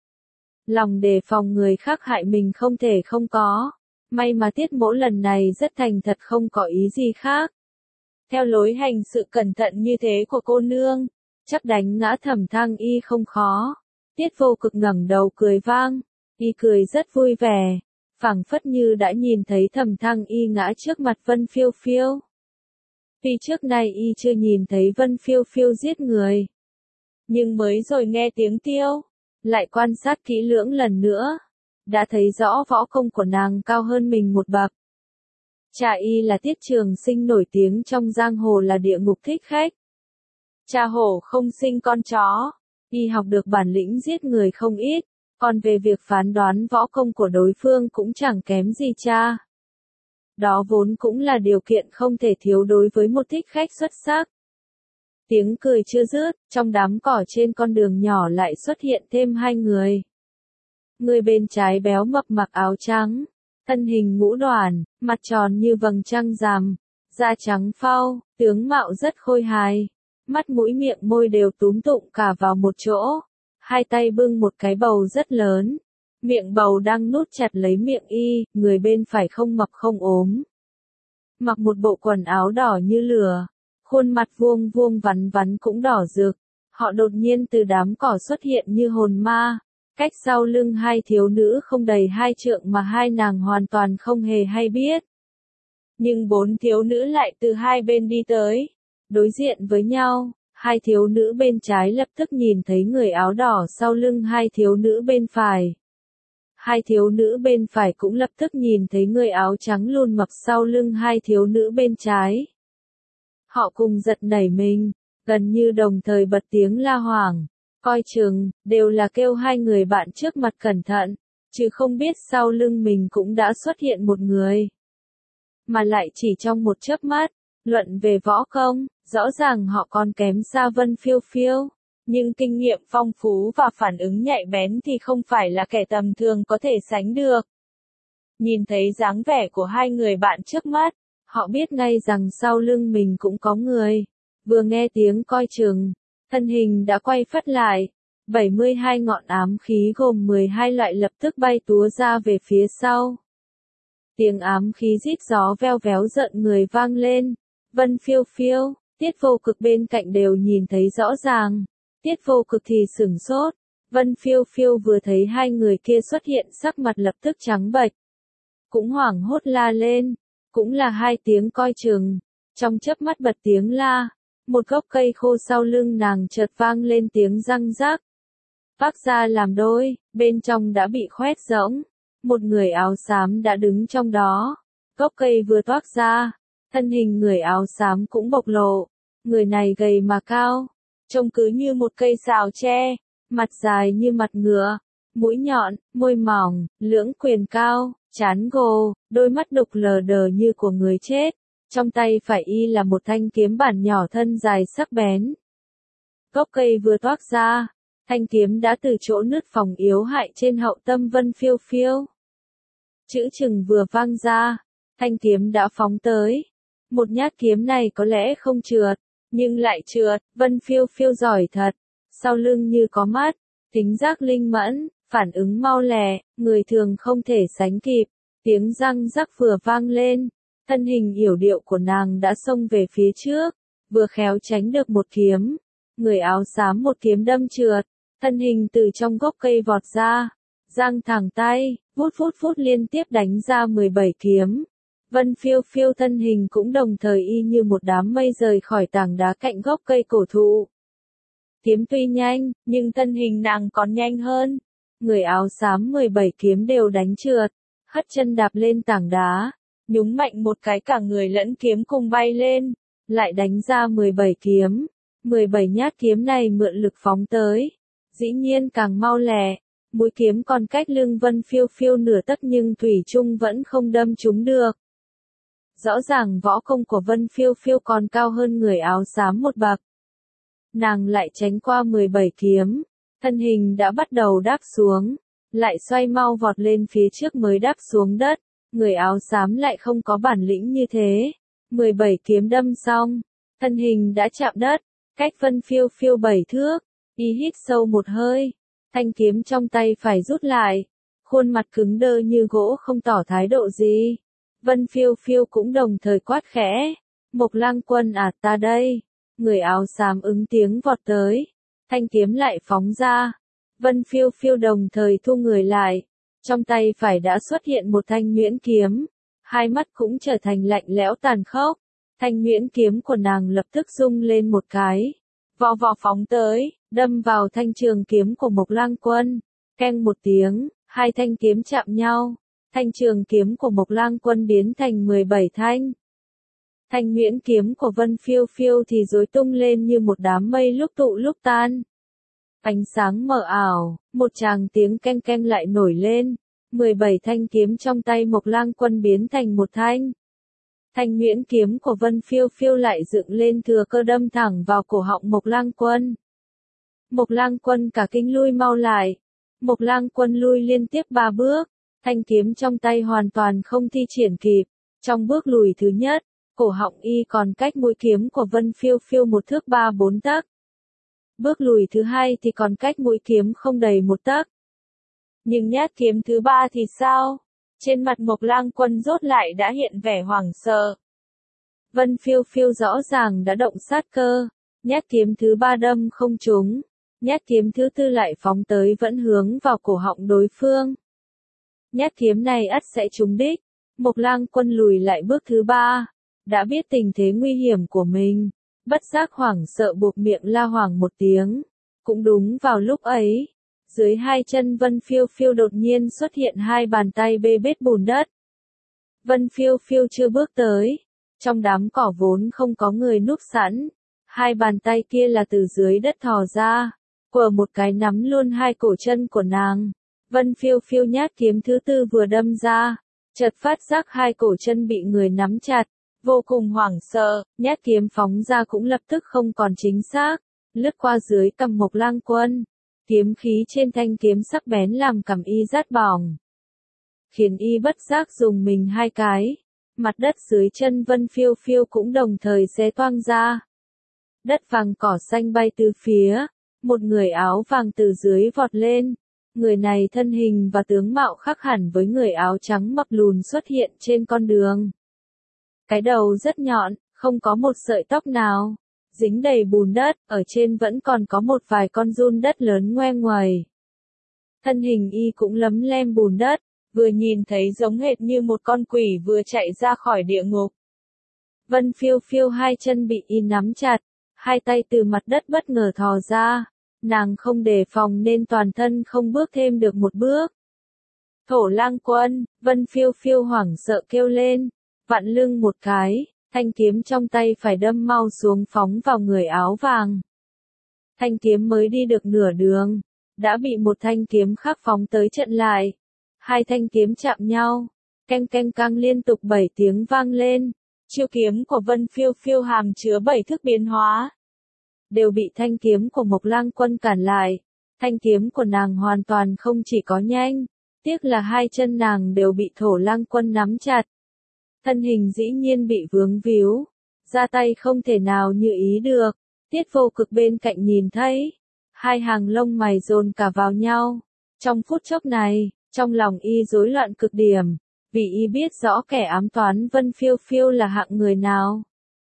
Lòng đề phòng người khác hại mình không thể không có. May mà Tiết Mỗ lần này rất thành thật không có ý gì khác. Theo lối hành sự cẩn thận như thế của cô nương, chắc đánh ngã Thẩm Thăng Y không khó. Tiết Vô Cực ngẩng đầu cười vang, y cười rất vui vẻ, phảng phất như đã nhìn thấy Thẩm Thăng Y ngã trước mặt Vân Phiêu Phiêu. Tuy trước nay y chưa nhìn thấy Vân Phiêu Phiêu giết người, nhưng mới rồi nghe tiếng tiêu, lại quan sát kỹ lưỡng lần nữa, đã thấy rõ võ công của nàng cao hơn mình một bậc. Cha y là Tiết Trường Sinh nổi tiếng trong giang hồ là địa ngục thích khách. Cha hổ không sinh con chó, y học được bản lĩnh giết người không ít, còn về việc phán đoán võ công của đối phương cũng chẳng kém gì cha. Đó vốn cũng là điều kiện không thể thiếu đối với một thích khách xuất sắc. Tiếng cười chưa dứt, trong đám cỏ trên con đường nhỏ lại xuất hiện thêm 2 người. Người bên trái béo mập mặc áo trắng, thân hình ngũ đoản, mặt tròn như vầng trăng rằm, da trắng phau, tướng mạo rất khôi hài, mắt mũi miệng môi đều túm tụm cả vào một chỗ, hai tay bưng một cái bầu rất lớn, Miệng bầu đang nút chặt lấy miệng y, người bên phải không mập không ốm. Mặc một bộ quần áo đỏ như lửa, khuôn mặt vuông vuông vắn vắn cũng đỏ rực. Họ đột nhiên từ đám cỏ xuất hiện như hồn ma, cách sau lưng hai thiếu nữ không đầy 2 trượng mà hai nàng hoàn toàn không hề hay biết. Nhưng 4 thiếu nữ lại từ hai bên đi tới, đối diện với nhau, hai thiếu nữ bên trái lập tức nhìn thấy người áo đỏ sau lưng hai thiếu nữ bên phải. Hai thiếu nữ bên phải cũng lập tức nhìn thấy người áo trắng lùn mập sau lưng hai thiếu nữ bên trái. Họ cùng giật nảy mình, gần như đồng thời bật tiếng la hoảng, coi chừng, đều là kêu hai người bạn trước mặt cẩn thận, chứ không biết sau lưng mình cũng đã xuất hiện một người. Mà lại chỉ trong một chớp mắt, luận về võ công, rõ ràng họ còn kém xa Vân Phiêu Phiêu, nhưng kinh nghiệm phong phú và phản ứng nhạy bén thì không phải là kẻ tầm thường có thể sánh được. Nhìn thấy dáng vẻ của hai người bạn trước mắt, họ biết ngay rằng sau lưng mình cũng có người. Vừa nghe tiếng coi chừng, thân hình đã quay phắt lại. 72 ngọn ám khí gồm 12 loại lập tức bay túa ra về phía sau. Tiếng ám khí rít gió veo véo giận người vang lên. Vân Phiêu Phiêu, Tiết Vô Cực bên cạnh đều nhìn thấy rõ ràng. Tiết Vô Cực thì sửng sốt. Vân Phiêu Phiêu vừa thấy hai người kia xuất hiện sắc mặt lập tức trắng bệch. Cũng hoảng hốt la lên. Cũng là hai tiếng coi chừng. Trong chớp mắt bật tiếng la. Một gốc cây khô sau lưng nàng chợt vang lên tiếng răng rắc. Vác ra làm đôi, bên trong đã bị khoét rỗng. Một người áo xám đã đứng trong đó. Gốc cây vừa toác ra, thân hình người áo xám cũng bộc lộ. Người này gầy mà cao, trông cứ như một cây sào tre, mặt dài như mặt ngựa, mũi nhọn, môi mỏng, lưỡng quyền cao, trán gồ, đôi mắt đục lờ đờ như của người chết. Trong tay phải y là một thanh kiếm bản nhỏ thân dài sắc bén. Gốc cây vừa toác ra, thanh kiếm đã từ chỗ nứt phòng yếu hại trên hậu tâm Vân Phiêu Phiêu. Chữ chừng vừa vang ra, thanh kiếm đã phóng tới. Một nhát kiếm này có lẽ không trượt, nhưng lại trượt. Vân Phiêu Phiêu giỏi thật, sau lưng như có mắt, tính giác linh mẫn, phản ứng mau lẹ, người thường không thể sánh kịp. Tiếng răng rắc vừa vang lên, thân hình yểu điệu của nàng đã xông về phía trước, vừa khéo tránh được một kiếm. Người áo xám một kiếm đâm trượt, thân hình từ trong gốc cây vọt ra, giang thẳng tay, vút liên tiếp đánh ra 17 kiếm. Vân Phiêu Phiêu thân hình cũng đồng thời y như một đám mây rời khỏi tảng đá cạnh gốc cây cổ thụ. Kiếm tuy nhanh, nhưng thân hình nàng còn nhanh hơn. Người áo xám 17 kiếm đều đánh trượt, hất chân đạp lên tảng đá, nhúng mạnh một cái cả người lẫn kiếm cùng bay lên, lại đánh ra 17 kiếm. 17 nhát kiếm này mượn lực phóng tới, dĩ nhiên càng mau lẹ. Mũi kiếm còn cách lưng Vân Phiêu Phiêu nửa tấc nhưng thủy chung vẫn không đâm trúng được. Rõ ràng võ công của Vân Phiêu Phiêu còn cao hơn người áo xám một bậc. Nàng lại tránh qua 17 kiếm, thân hình đã bắt đầu đáp xuống, lại xoay mau vọt lên phía trước mới đáp xuống đất. Người áo xám lại không có bản lĩnh như thế. 17 kiếm đâm xong, thân hình đã chạm đất, cách Vân Phiêu Phiêu 7 thước. Y hít sâu một hơi, thanh kiếm trong tay phải rút lại, khuôn mặt cứng đơ như gỗ không tỏ thái độ gì. Vân Phiêu Phiêu cũng đồng thời quát khẽ, Mộc Lang Quân à, ta đây. Người áo xám ứng tiếng vọt tới, thanh kiếm lại phóng ra. Vân Phiêu Phiêu đồng thời thu người lại, trong tay phải đã xuất hiện một thanh nhuyễn kiếm, hai mắt cũng trở thành lạnh lẽo tàn khốc. Thanh nhuyễn kiếm của nàng lập tức rung lên một cái, vò vò phóng tới, đâm vào thanh trường kiếm của Mộc Lang Quân. Keng một tiếng, hai thanh kiếm chạm nhau, thanh trường kiếm của Mộc Lang Quân biến thành 17 thanh. Thanh nhuyễn kiếm của Vân Phiêu Phiêu thì rối tung lên như một đám mây lúc tụ lúc tan. Ánh sáng mờ ảo, một tràng tiếng keng keng lại nổi lên, 17 thanh kiếm trong tay Mộc Lang Quân biến thành một thanh. Thanh nhuyễn kiếm của Vân Phiêu Phiêu lại dựng lên thừa cơ đâm thẳng vào cổ họng Mộc Lang Quân. Mộc Lang Quân cả kinh lui mau lại. Mộc Lang Quân lui liên tiếp 3 bước, thanh kiếm trong tay hoàn toàn không thi triển kịp. Trong bước lùi thứ nhất, cổ họng y còn cách mũi kiếm của Vân Phiêu Phiêu 1 thước 3-4 tấc. Bước lùi thứ hai thì còn cách mũi kiếm không đầy 1 tấc. Nhưng nhát kiếm thứ ba thì sao? Trên mặt Mộc Lang Quân rốt lại đã hiện vẻ hoảng sợ. Vân Phiêu Phiêu rõ ràng đã động sát cơ, nhát kiếm thứ ba đâm không trúng, nhát kiếm thứ tư lại phóng tới vẫn hướng vào cổ họng đối phương. Nhát kiếm này ắt sẽ trúng đích, Mộc Lang Quân lùi lại bước thứ ba, đã biết tình thế nguy hiểm của mình, bất giác hoảng sợ buộc miệng la hoảng một tiếng. Cũng đúng vào lúc ấy, dưới hai chân Vân Phiêu Phiêu đột nhiên xuất hiện hai bàn tay bê bết bùn đất. Vân Phiêu Phiêu chưa bước tới, trong đám cỏ vốn không có người núp sẵn, hai bàn tay kia là từ dưới đất thò ra, quờ một cái nắm luôn hai cổ chân của nàng. Vân Phiêu Phiêu nhát kiếm thứ tư vừa đâm ra, chợt phát giác hai cổ chân bị người nắm chặt, vô cùng hoảng sợ, nhát kiếm phóng ra cũng lập tức không còn chính xác, lướt qua dưới cằm Mộc Lang Quân. Kiếm khí trên thanh kiếm sắc bén làm cằm y rát bỏng, khiến y bất giác dùng mình hai cái. Mặt đất dưới chân Vân Phiêu Phiêu cũng đồng thời xé toang ra. Đất vàng cỏ xanh bay từ phía, một người áo vàng từ dưới vọt lên. Người này thân hình và tướng mạo khác hẳn với người áo trắng mập lùn xuất hiện trên con đường. Cái đầu rất nhọn, không có một sợi tóc nào, dính đầy bùn đất, ở trên vẫn còn có một vài con giun đất lớn ngoe nguẩy. Thân hình y cũng lấm lem bùn đất, vừa nhìn thấy giống hệt như một con quỷ vừa chạy ra khỏi địa ngục. Vân Phiêu Phiêu hai chân bị y nắm chặt, hai tay từ mặt đất bất ngờ thò ra, nàng không đề phòng nên toàn thân không bước thêm được một bước. Thổ Lang Quân, Vân Phiêu Phiêu hoảng sợ kêu lên, vặn lưng một cái, thanh kiếm trong tay phải đâm mau xuống phóng vào người áo vàng. Thanh kiếm mới đi được nửa đường, đã bị một thanh kiếm khác phóng tới chặn lại. Hai thanh kiếm chạm nhau, canh canh cang liên tục 7 tiếng vang lên. Chiêu kiếm của Vân Phiêu Phiêu hàm chứa 7 thức biến hóa, đều bị thanh kiếm của Mộc Lang Quân cản lại. Thanh kiếm của nàng hoàn toàn không chỉ có nhanh, tiếc là hai chân nàng đều bị Thổ Lang Quân nắm chặt. Thân hình dĩ nhiên bị vướng víu, ra tay không thể nào như ý được. Tiết Vô Cực bên cạnh nhìn thấy, hai hàng lông mày dồn cả vào nhau. Trong phút chốc này, trong lòng y rối loạn cực điểm, vì y biết rõ kẻ ám toán Vân Phiêu Phiêu là hạng người nào.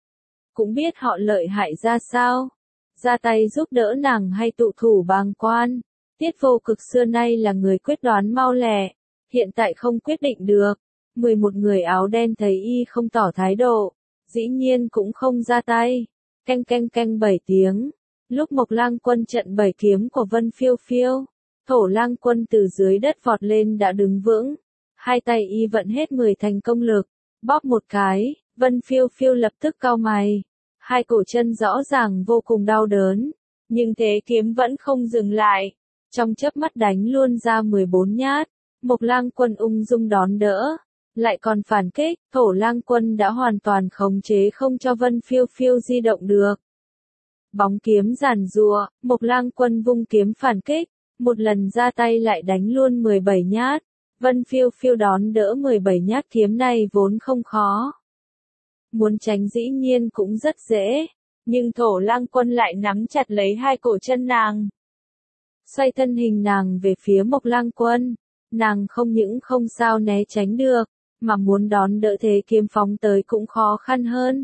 Cũng biết họ lợi hại ra sao, ra tay giúp đỡ nàng hay tụ thủ bàng quan. Tiết Vô Cực xưa nay là người quyết đoán mau lẹ, hiện tại không quyết định được. 11 người áo đen thấy y không tỏ thái độ, dĩ nhiên cũng không ra tay. Canh canh canh 7 tiếng, lúc Mộc Lang Quân trận 7 kiếm của Vân Phiêu Phiêu, Thổ Lang Quân từ dưới đất vọt lên đã đứng vững, hai tay y vận hết 10 thành công lực, bóp một cái, Vân Phiêu Phiêu lập tức cau mày, hai cổ chân rõ ràng vô cùng đau đớn, nhưng thế kiếm vẫn không dừng lại, trong chớp mắt đánh luôn ra 14 nhát, Mộc Lang Quân ung dung đón đỡ, lại còn phản kích, Thổ Lang Quân đã hoàn toàn khống chế không cho Vân Phiêu Phiêu di động được. Bóng kiếm giàn giụa, Mộc Lang Quân vung kiếm phản kích, một lần ra tay lại đánh luôn 17 nhát. Vân Phiêu Phiêu đón đỡ 17 nhát kiếm này vốn không khó. Muốn tránh dĩ nhiên cũng rất dễ, nhưng Thổ Lang Quân lại nắm chặt lấy hai cổ chân nàng. Xoay thân hình nàng về phía Mộc Lang Quân, nàng không những không sao né tránh được, mà muốn đón đỡ thế kiếm phóng tới cũng khó khăn hơn.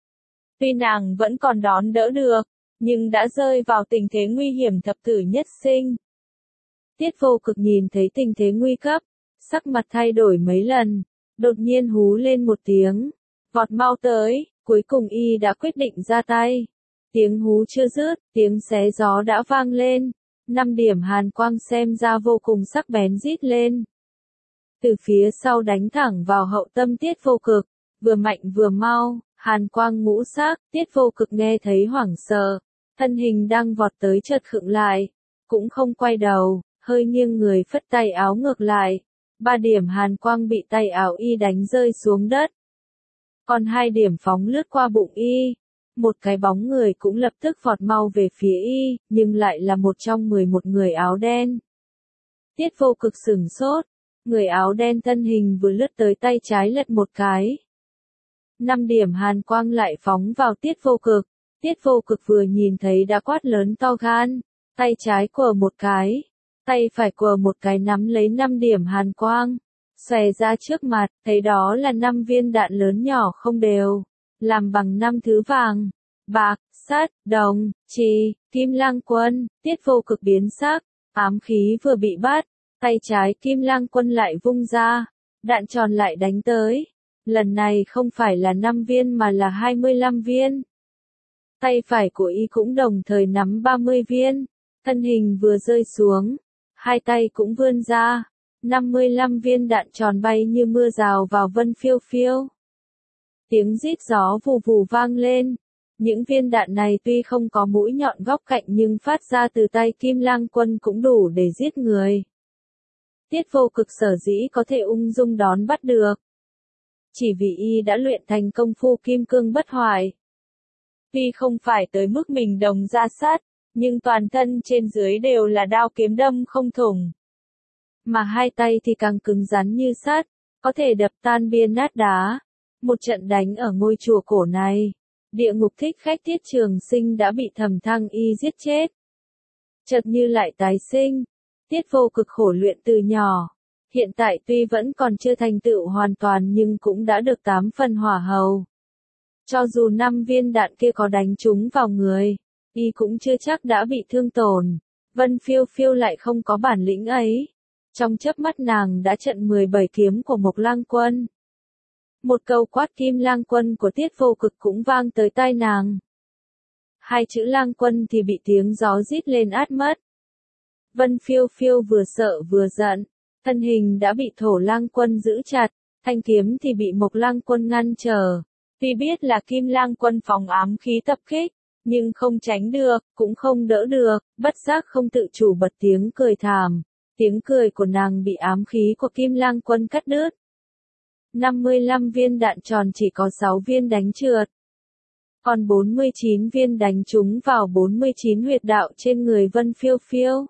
Tuy nàng vẫn còn đón đỡ được, nhưng đã rơi vào tình thế nguy hiểm thập tử nhất sinh. Tiết Vô Cực nhìn thấy tình thế nguy cấp, sắc mặt thay đổi mấy lần, đột nhiên hú lên một tiếng, vọt mau tới, cuối cùng y đã quyết định ra tay. Tiếng hú chưa dứt, tiếng xé gió đã vang lên, 5 điểm hàn quang xem ra vô cùng sắc bén rít lên. Từ phía sau đánh thẳng vào hậu tâm Tiết Vô Cực, vừa mạnh vừa mau, hàn quang ngũ sắc, Tiết Vô Cực nghe thấy hoảng sợ, thân hình đang vọt tới chợt khựng lại, cũng không quay đầu, hơi nghiêng người phất tay áo ngược lại, 3 điểm hàn quang bị tay áo y đánh rơi xuống đất. Còn 2 điểm phóng lướt qua bụng y, một cái bóng người cũng lập tức vọt mau về phía y, nhưng lại là một trong 11 người áo đen. Tiết Vô Cực sửng sốt, người áo đen thân hình vừa lướt tới tay trái lật một cái. 5 điểm hàn quang lại phóng vào Tiết Vô Cực, Tiết Vô Cực vừa nhìn thấy đã quát lớn to gan, tay trái quờ một cái, Tay phải của một cái nắm lấy 5 điểm hàn quang, xòe ra trước mặt, thấy đó là 5 viên đạn lớn nhỏ không đều, làm bằng 5 thứ vàng, bạc, sắt, đồng, trì, Kim Lang Quân. Tiết Vô Cực biến sắc, ám khí vừa bị bắt, tay trái Kim Lang Quân lại vung ra, đạn tròn lại đánh tới. Lần này không phải là 5 viên mà là 25 viên. Tay phải của y cũng đồng thời nắm 30 viên, thân hình vừa rơi xuống, hai tay cũng vươn ra, 55 viên đạn tròn bay như mưa rào vào Vân Phiêu Phiêu. Tiếng rít gió vù vù vang lên, những viên đạn này tuy không có mũi nhọn góc cạnh nhưng phát ra từ tay Kim Lang Quân cũng đủ để giết người. Tiết Vô Cực sở dĩ có thể ung dung đón bắt được, chỉ vì y đã luyện thành công phu kim cương bất hoại. Tuy không phải tới mức mình đồng ra sát, nhưng toàn thân trên dưới đều là đao kiếm đâm không thủng. Mà hai tay thì càng cứng rắn như sắt, có thể đập tan bia nát đá. Một trận đánh ở ngôi chùa cổ này, địa ngục thích khách Tiết Trường Sinh đã bị Thẩm Thăng Y giết chết. Chợt như lại tái sinh, Tiết Vô Cực khổ luyện từ nhỏ. Hiện tại tuy vẫn còn chưa thành tựu hoàn toàn nhưng cũng đã được 8 phần hỏa hầu. Cho dù 5 viên đạn kia có đánh trúng vào người, y cũng chưa chắc đã bị thương tổn. Vân Phiêu Phiêu lại không có bản lĩnh ấy. Trong chớp mắt nàng đã trận 17 kiếm của Mộc Lang Quân. Một câu quát Kim Lang Quân của Tiết Vô Cực cũng vang tới tai nàng. Hai chữ Lang Quân thì bị tiếng gió rít lên át mất. Vân Phiêu Phiêu vừa sợ vừa giận, thân hình đã bị Thổ Lang Quân giữ chặt, thanh kiếm thì bị Mộc Lang Quân ngăn trở. Tuy biết là Kim Lang Quân phóng ám khí tập kích, nhưng không tránh được, cũng không đỡ được, bất giác không tự chủ bật tiếng cười thảm. Tiếng cười của nàng bị ám khí của Kim Lang Quân cắt đứt. 55 viên đạn tròn chỉ có 6 viên đánh trượt. Còn 49 viên đánh trúng vào 49 huyệt đạo trên người Vân Phiêu Phiêu.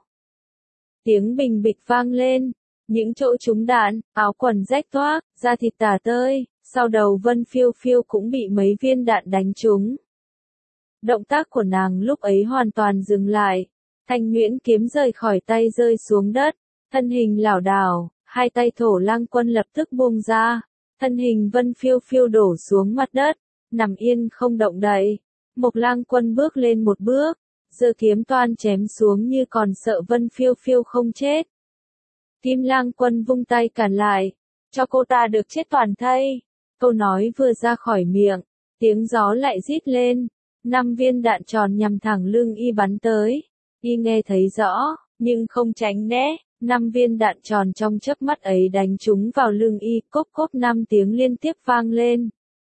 Tiếng bình bịch vang lên, những chỗ trúng đạn, áo quần rách toác, da thịt tả tơi, sau đầu Vân Phiêu Phiêu cũng bị mấy viên đạn đánh trúng. Động tác của nàng lúc ấy hoàn toàn dừng lại, thanh nhuyễn kiếm rời khỏi tay rơi xuống đất, thân hình lảo đảo, hai tay Thổ Lang Quân lập tức buông ra, thân hình Vân Phiêu Phiêu đổ xuống mặt đất, nằm yên không động đậy. Mộc Lang Quân bước lên một bước, giơ kiếm toan chém xuống như còn sợ Vân Phiêu Phiêu không chết. Kim Lang Quân vung tay cản lại, cho cô ta được chết toàn thây. Câu nói vừa ra khỏi miệng, tiếng gió lại rít lên, 5 viên đạn tròn nhằm thẳng lưng y bắn tới. Y nghe thấy rõ, nhưng không tránh né, 5 viên đạn tròn trong chớp mắt ấy đánh trúng vào lưng y, cốp cốp 5 tiếng liên tiếp vang lên.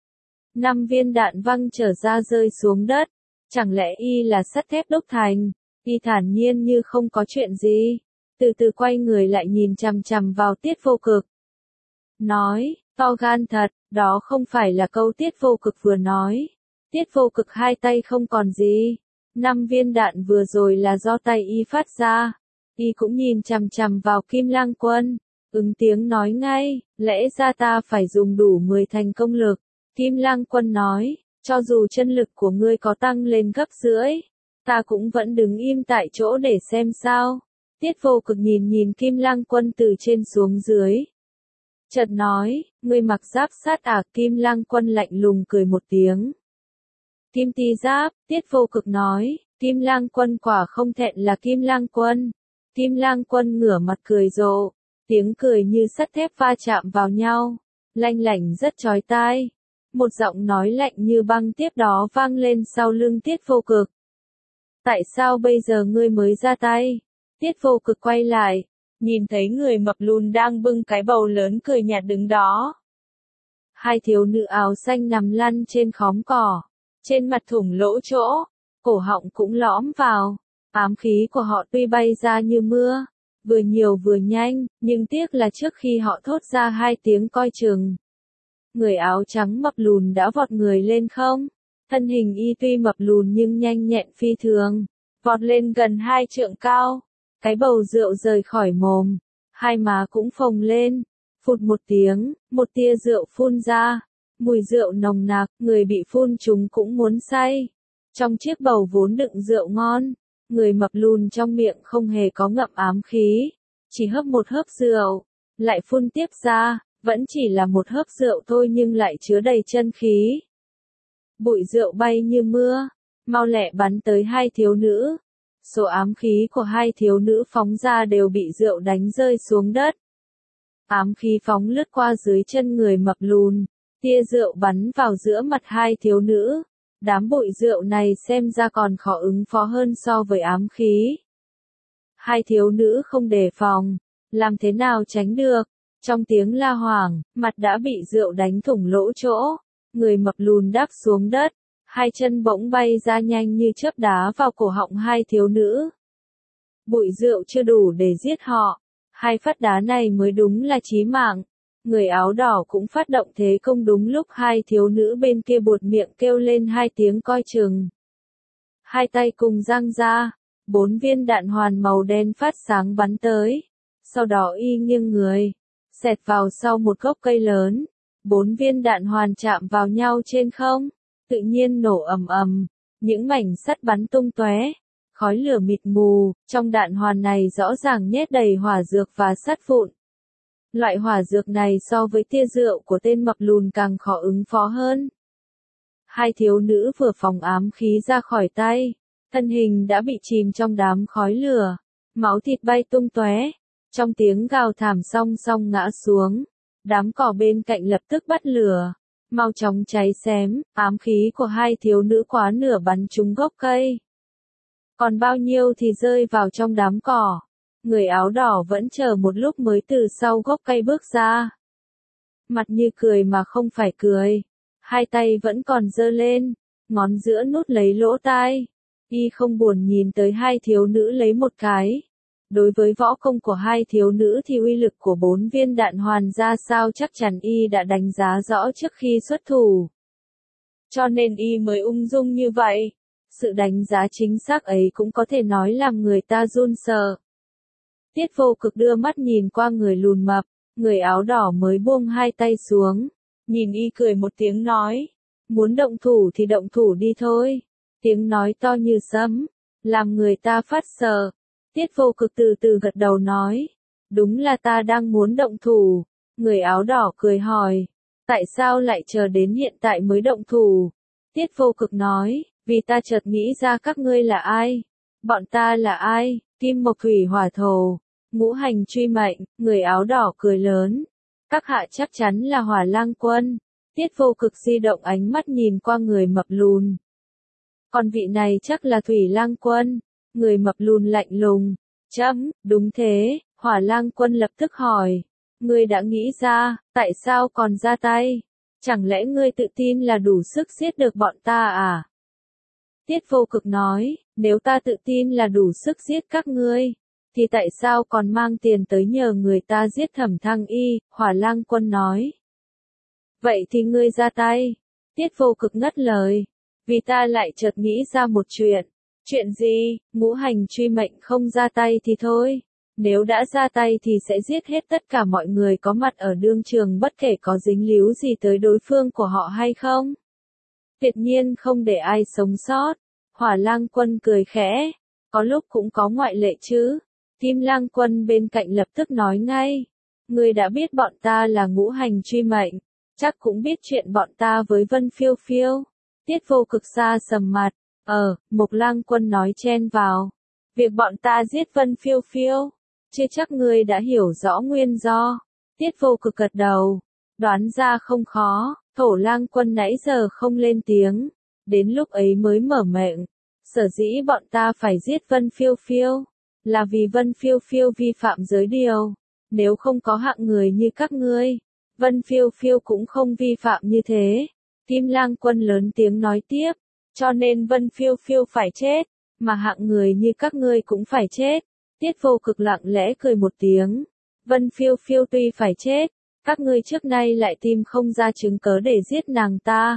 5 viên đạn văng trở ra rơi xuống đất, chẳng lẽ y là sắt thép đúc thành? Y thản nhiên như không có chuyện gì, từ từ quay người lại nhìn chằm chằm vào Tiết Vô Cực. Nói, to gan thật, đó không phải là câu Tiết Vô Cực vừa nói. Tiết Vô Cực hai tay không còn gì. 5 viên đạn vừa rồi là do tay y phát ra. Y cũng nhìn chằm chằm vào Kim Lang Quân, ứng tiếng nói ngay, lẽ ra ta phải dùng đủ 10 thành công lực. Kim Lang Quân nói, cho dù chân lực của ngươi có tăng lên gấp rưỡi, ta cũng vẫn đứng im tại chỗ để xem sao. Tiết Vô Cực nhìn nhìn Kim Lang Quân từ trên xuống dưới. Chợt nói, ngươi mặc giáp sắt à? Kim Lang Quân lạnh lùng cười một tiếng. Kim Ti Giáp, Tiết Vô Cực nói, Kim Lang Quân quả không thẹn là Kim Lang Quân. Kim Lang Quân ngửa mặt cười rộ, tiếng cười như sắt thép va chạm vào nhau, lanh lảnh rất chói tai. Một giọng nói lạnh như băng tiếp đó vang lên sau lưng Tiết Vô Cực. Tại sao bây giờ ngươi mới ra tay? Tiết Vô Cực quay lại, nhìn thấy người mập lùn đang bưng cái bầu lớn cười nhạt đứng đó. Hai thiếu nữ áo xanh nằm lăn trên khóm cỏ, trên mặt thủng lỗ chỗ, cổ họng cũng lõm vào. Ám khí của họ tuy bay ra như mưa, vừa nhiều vừa nhanh, nhưng tiếc là trước khi họ thốt ra 2 tiếng coi chừng, người áo trắng mập lùn đã vọt người lên không. Thân hình y tuy mập lùn nhưng nhanh nhẹn phi thường, vọt lên gần 2 trượng cao. Cái bầu rượu rời khỏi mồm, hai má cũng phồng lên. Phụt một tiếng, một tia rượu phun ra, mùi rượu nồng nặc, người bị phun trúng cũng muốn say. Trong chiếc bầu vốn đựng rượu ngon, Người mập lùn trong miệng không hề có ngậm ám khí, chỉ hớp một hớp rượu, lại phun tiếp ra, vẫn chỉ là một hớp rượu thôi nhưng lại chứa đầy chân khí. Bụi rượu bay như mưa, mau lẹ bắn tới hai thiếu nữ. Số ám khí của hai thiếu nữ phóng ra đều bị rượu đánh rơi xuống đất. Ám khí phóng lướt qua dưới chân người mập lùn, tia rượu bắn vào giữa mặt hai thiếu nữ. Đám bụi rượu này xem ra còn khó ứng phó hơn so với ám khí. Hai thiếu nữ không đề phòng, làm thế nào tránh được? Trong tiếng la hoảng, mặt đã bị rượu đánh thủng lỗ chỗ. Người mập lùn đáp xuống đất, hai chân bỗng bay ra nhanh như chớp đá vào cổ họng hai thiếu nữ. Bụi rượu chưa đủ để giết họ, hai phát đá này mới đúng là chí mạng. Người áo đỏ cũng phát động thế công đúng lúc hai thiếu nữ bên kia buột miệng kêu lên hai tiếng coi chừng. Hai tay cùng giang ra, 4 viên đạn hoàn màu đen phát sáng bắn tới. Sau đó y nghiêng người, xẹt vào sau một gốc cây lớn. 4 viên đạn hoàn chạm vào nhau trên không, tự nhiên nổ ầm ầm, những mảnh sắt bắn tung tóe, khói lửa mịt mù, trong đạn hoàn này rõ ràng nhét đầy hỏa dược và sắt vụn. Loại hỏa dược này so với tia rượu của tên mập lùn càng khó ứng phó hơn. Hai thiếu nữ vừa phóng ám khí ra khỏi tay, thân hình đã bị chìm trong đám khói lửa, máu thịt bay tung tóe, trong tiếng gào thảm song song ngã xuống. Đám cỏ bên cạnh lập tức bắt lửa, mau chóng cháy xém, ám khí của hai thiếu nữ quá nửa bắn trúng gốc cây. Còn bao nhiêu thì rơi vào trong đám cỏ. Người áo đỏ vẫn chờ một lúc mới từ sau gốc cây bước ra. Mặt như cười mà không phải cười, hai tay vẫn còn giơ lên, ngón giữa nút lấy lỗ tai. Y không buồn nhìn tới hai thiếu nữ lấy một cái. Đối với võ công của hai thiếu nữ thì uy lực của 4 viên đạn hoàn ra sao chắc chắn y đã đánh giá rõ trước khi xuất thủ. Cho nên y mới ung dung như vậy. Sự đánh giá chính xác ấy cũng có thể nói làm người ta run sợ. Tiết Vô Cực đưa mắt nhìn qua người lùn mập, người áo đỏ mới buông hai tay xuống. Nhìn y cười một tiếng nói, muốn động thủ thì động thủ đi thôi. Tiếng nói to như sấm, làm người ta phát sợ. Tiết Vô Cực từ từ gật đầu nói, đúng là ta đang muốn động thủ. Người áo đỏ cười hỏi, tại sao lại chờ đến hiện tại mới động thủ? Tiết Vô Cực nói, vì ta chợt nghĩ ra các ngươi là ai. Bọn ta là ai? Kim Mộc Thủy Hỏa Thổ, ngũ hành truy mệnh. Người áo đỏ cười lớn, các hạ chắc chắn là Hỏa Lang Quân. Tiết Vô Cực di động ánh mắt nhìn qua người mập lùn. Còn vị này chắc là Thủy Lang Quân. Người mập lùn lạnh lùng, chấm, đúng thế. Hỏa Lang Quân lập tức hỏi, ngươi đã nghĩ ra, tại sao còn ra tay? Chẳng lẽ ngươi tự tin là đủ sức giết được bọn ta à? Tiết Vô Cực nói, nếu ta tự tin là đủ sức giết các ngươi, thì tại sao còn mang tiền tới nhờ người ta giết Thẩm Thăng Y? Hỏa Lang Quân nói. Vậy thì ngươi ra tay. Tiết Vô Cực ngắt lời, vì ta lại chợt nghĩ ra một chuyện. Chuyện gì? Ngũ hành truy mệnh không ra tay thì thôi. Nếu đã ra tay thì sẽ giết hết tất cả mọi người có mặt ở đương trường bất kể có dính líu gì tới đối phương của họ hay không. Tuyệt nhiên không để ai sống sót. Hỏa Lang Quân cười khẽ, có lúc cũng có ngoại lệ chứ. Kim Lang Quân bên cạnh lập tức nói ngay, ngươi đã biết bọn ta là ngũ hành truy mệnh, chắc cũng biết chuyện bọn ta với Vân Phiêu Phiêu. Tiết Vô Cực xa sầm mặt, Mộc Lang Quân nói chen vào, việc bọn ta giết Vân Phiêu Phiêu, chưa chắc ngươi đã hiểu rõ nguyên do. Tiết Vô Cực gật đầu, đoán ra không khó. Thổ Lang Quân nãy giờ không lên tiếng, đến lúc ấy mới mở miệng. Sở dĩ bọn ta phải giết Vân Phiêu Phiêu, là vì Vân Phiêu Phiêu vi phạm giới điều. Nếu không có hạng người như các ngươi, Vân Phiêu Phiêu cũng không vi phạm như thế. Kim Lang Quân lớn tiếng nói tiếp, cho nên Vân Phiêu Phiêu phải chết, mà hạng người như các ngươi cũng phải chết. Tiết Vô Cực lặng lẽ cười một tiếng, Vân Phiêu Phiêu tuy phải chết, các ngươi trước nay lại tìm không ra chứng cớ để giết nàng ta.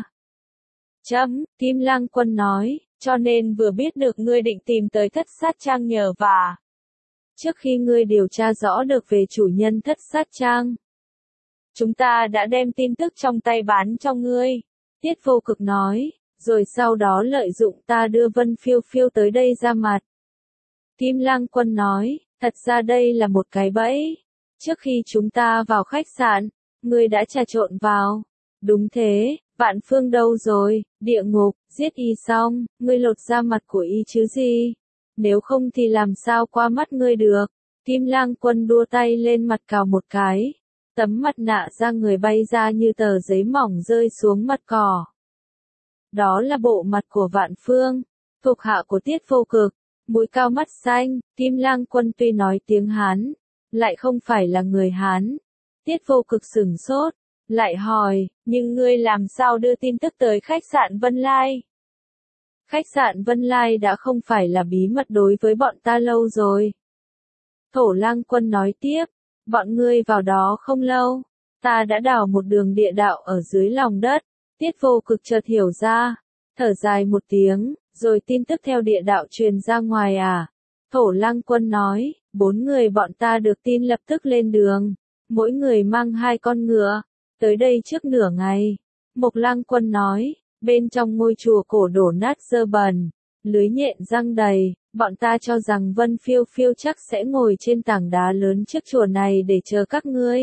Chấm, Kim Lang Quân nói, cho nên vừa biết được ngươi định tìm tới Thất Sát Trang nhờ vả. Trước khi ngươi điều tra rõ được về chủ nhân Thất Sát Trang, chúng ta đã đem tin tức trong tay bán cho ngươi. Tiết Vô Cực nói, rồi sau đó lợi dụng ta đưa Vân Phiêu Phiêu tới đây ra mặt. Kim Lang Quân nói, thật ra đây là một cái bẫy. Trước khi chúng ta vào khách sạn, ngươi đã trà trộn vào. Đúng thế, Vạn Phương đâu rồi, địa ngục, giết y xong, ngươi lột da mặt của y chứ gì. Nếu không thì làm sao qua mắt ngươi được. Kim Lang Quân đua tay lên mặt cào một cái. Tấm mặt nạ da người bay ra như tờ giấy mỏng rơi xuống mặt cỏ. Đó là bộ mặt của Vạn Phương, thuộc hạ của Tiết Vô Cực, mũi cao mắt xanh. Kim Lang Quân tuy nói tiếng Hán, lại không phải là người Hán. Tiết Vô Cực sửng sốt, lại hỏi, nhưng ngươi làm sao đưa tin tức tới khách sạn Vân Lai? Khách sạn Vân Lai đã không phải là bí mật đối với bọn ta lâu rồi. Thổ Lang Quân nói tiếp, bọn ngươi vào đó không lâu, ta đã đào một đường địa đạo ở dưới lòng đất. Tiết Vô Cực chợt hiểu ra, thở dài một tiếng, rồi tin tức theo địa đạo truyền ra ngoài à? Thổ Lang Quân nói, 4 người bọn ta được tin lập tức lên đường, mỗi người mang 2 con ngựa, tới đây trước nửa ngày. Mộc Lang Quân nói, bên trong ngôi chùa cổ đổ nát dơ bẩn, lưới nhện răng đầy, bọn ta cho rằng Vân Phiêu Phiêu chắc sẽ ngồi trên tảng đá lớn trước chùa này để chờ các ngươi.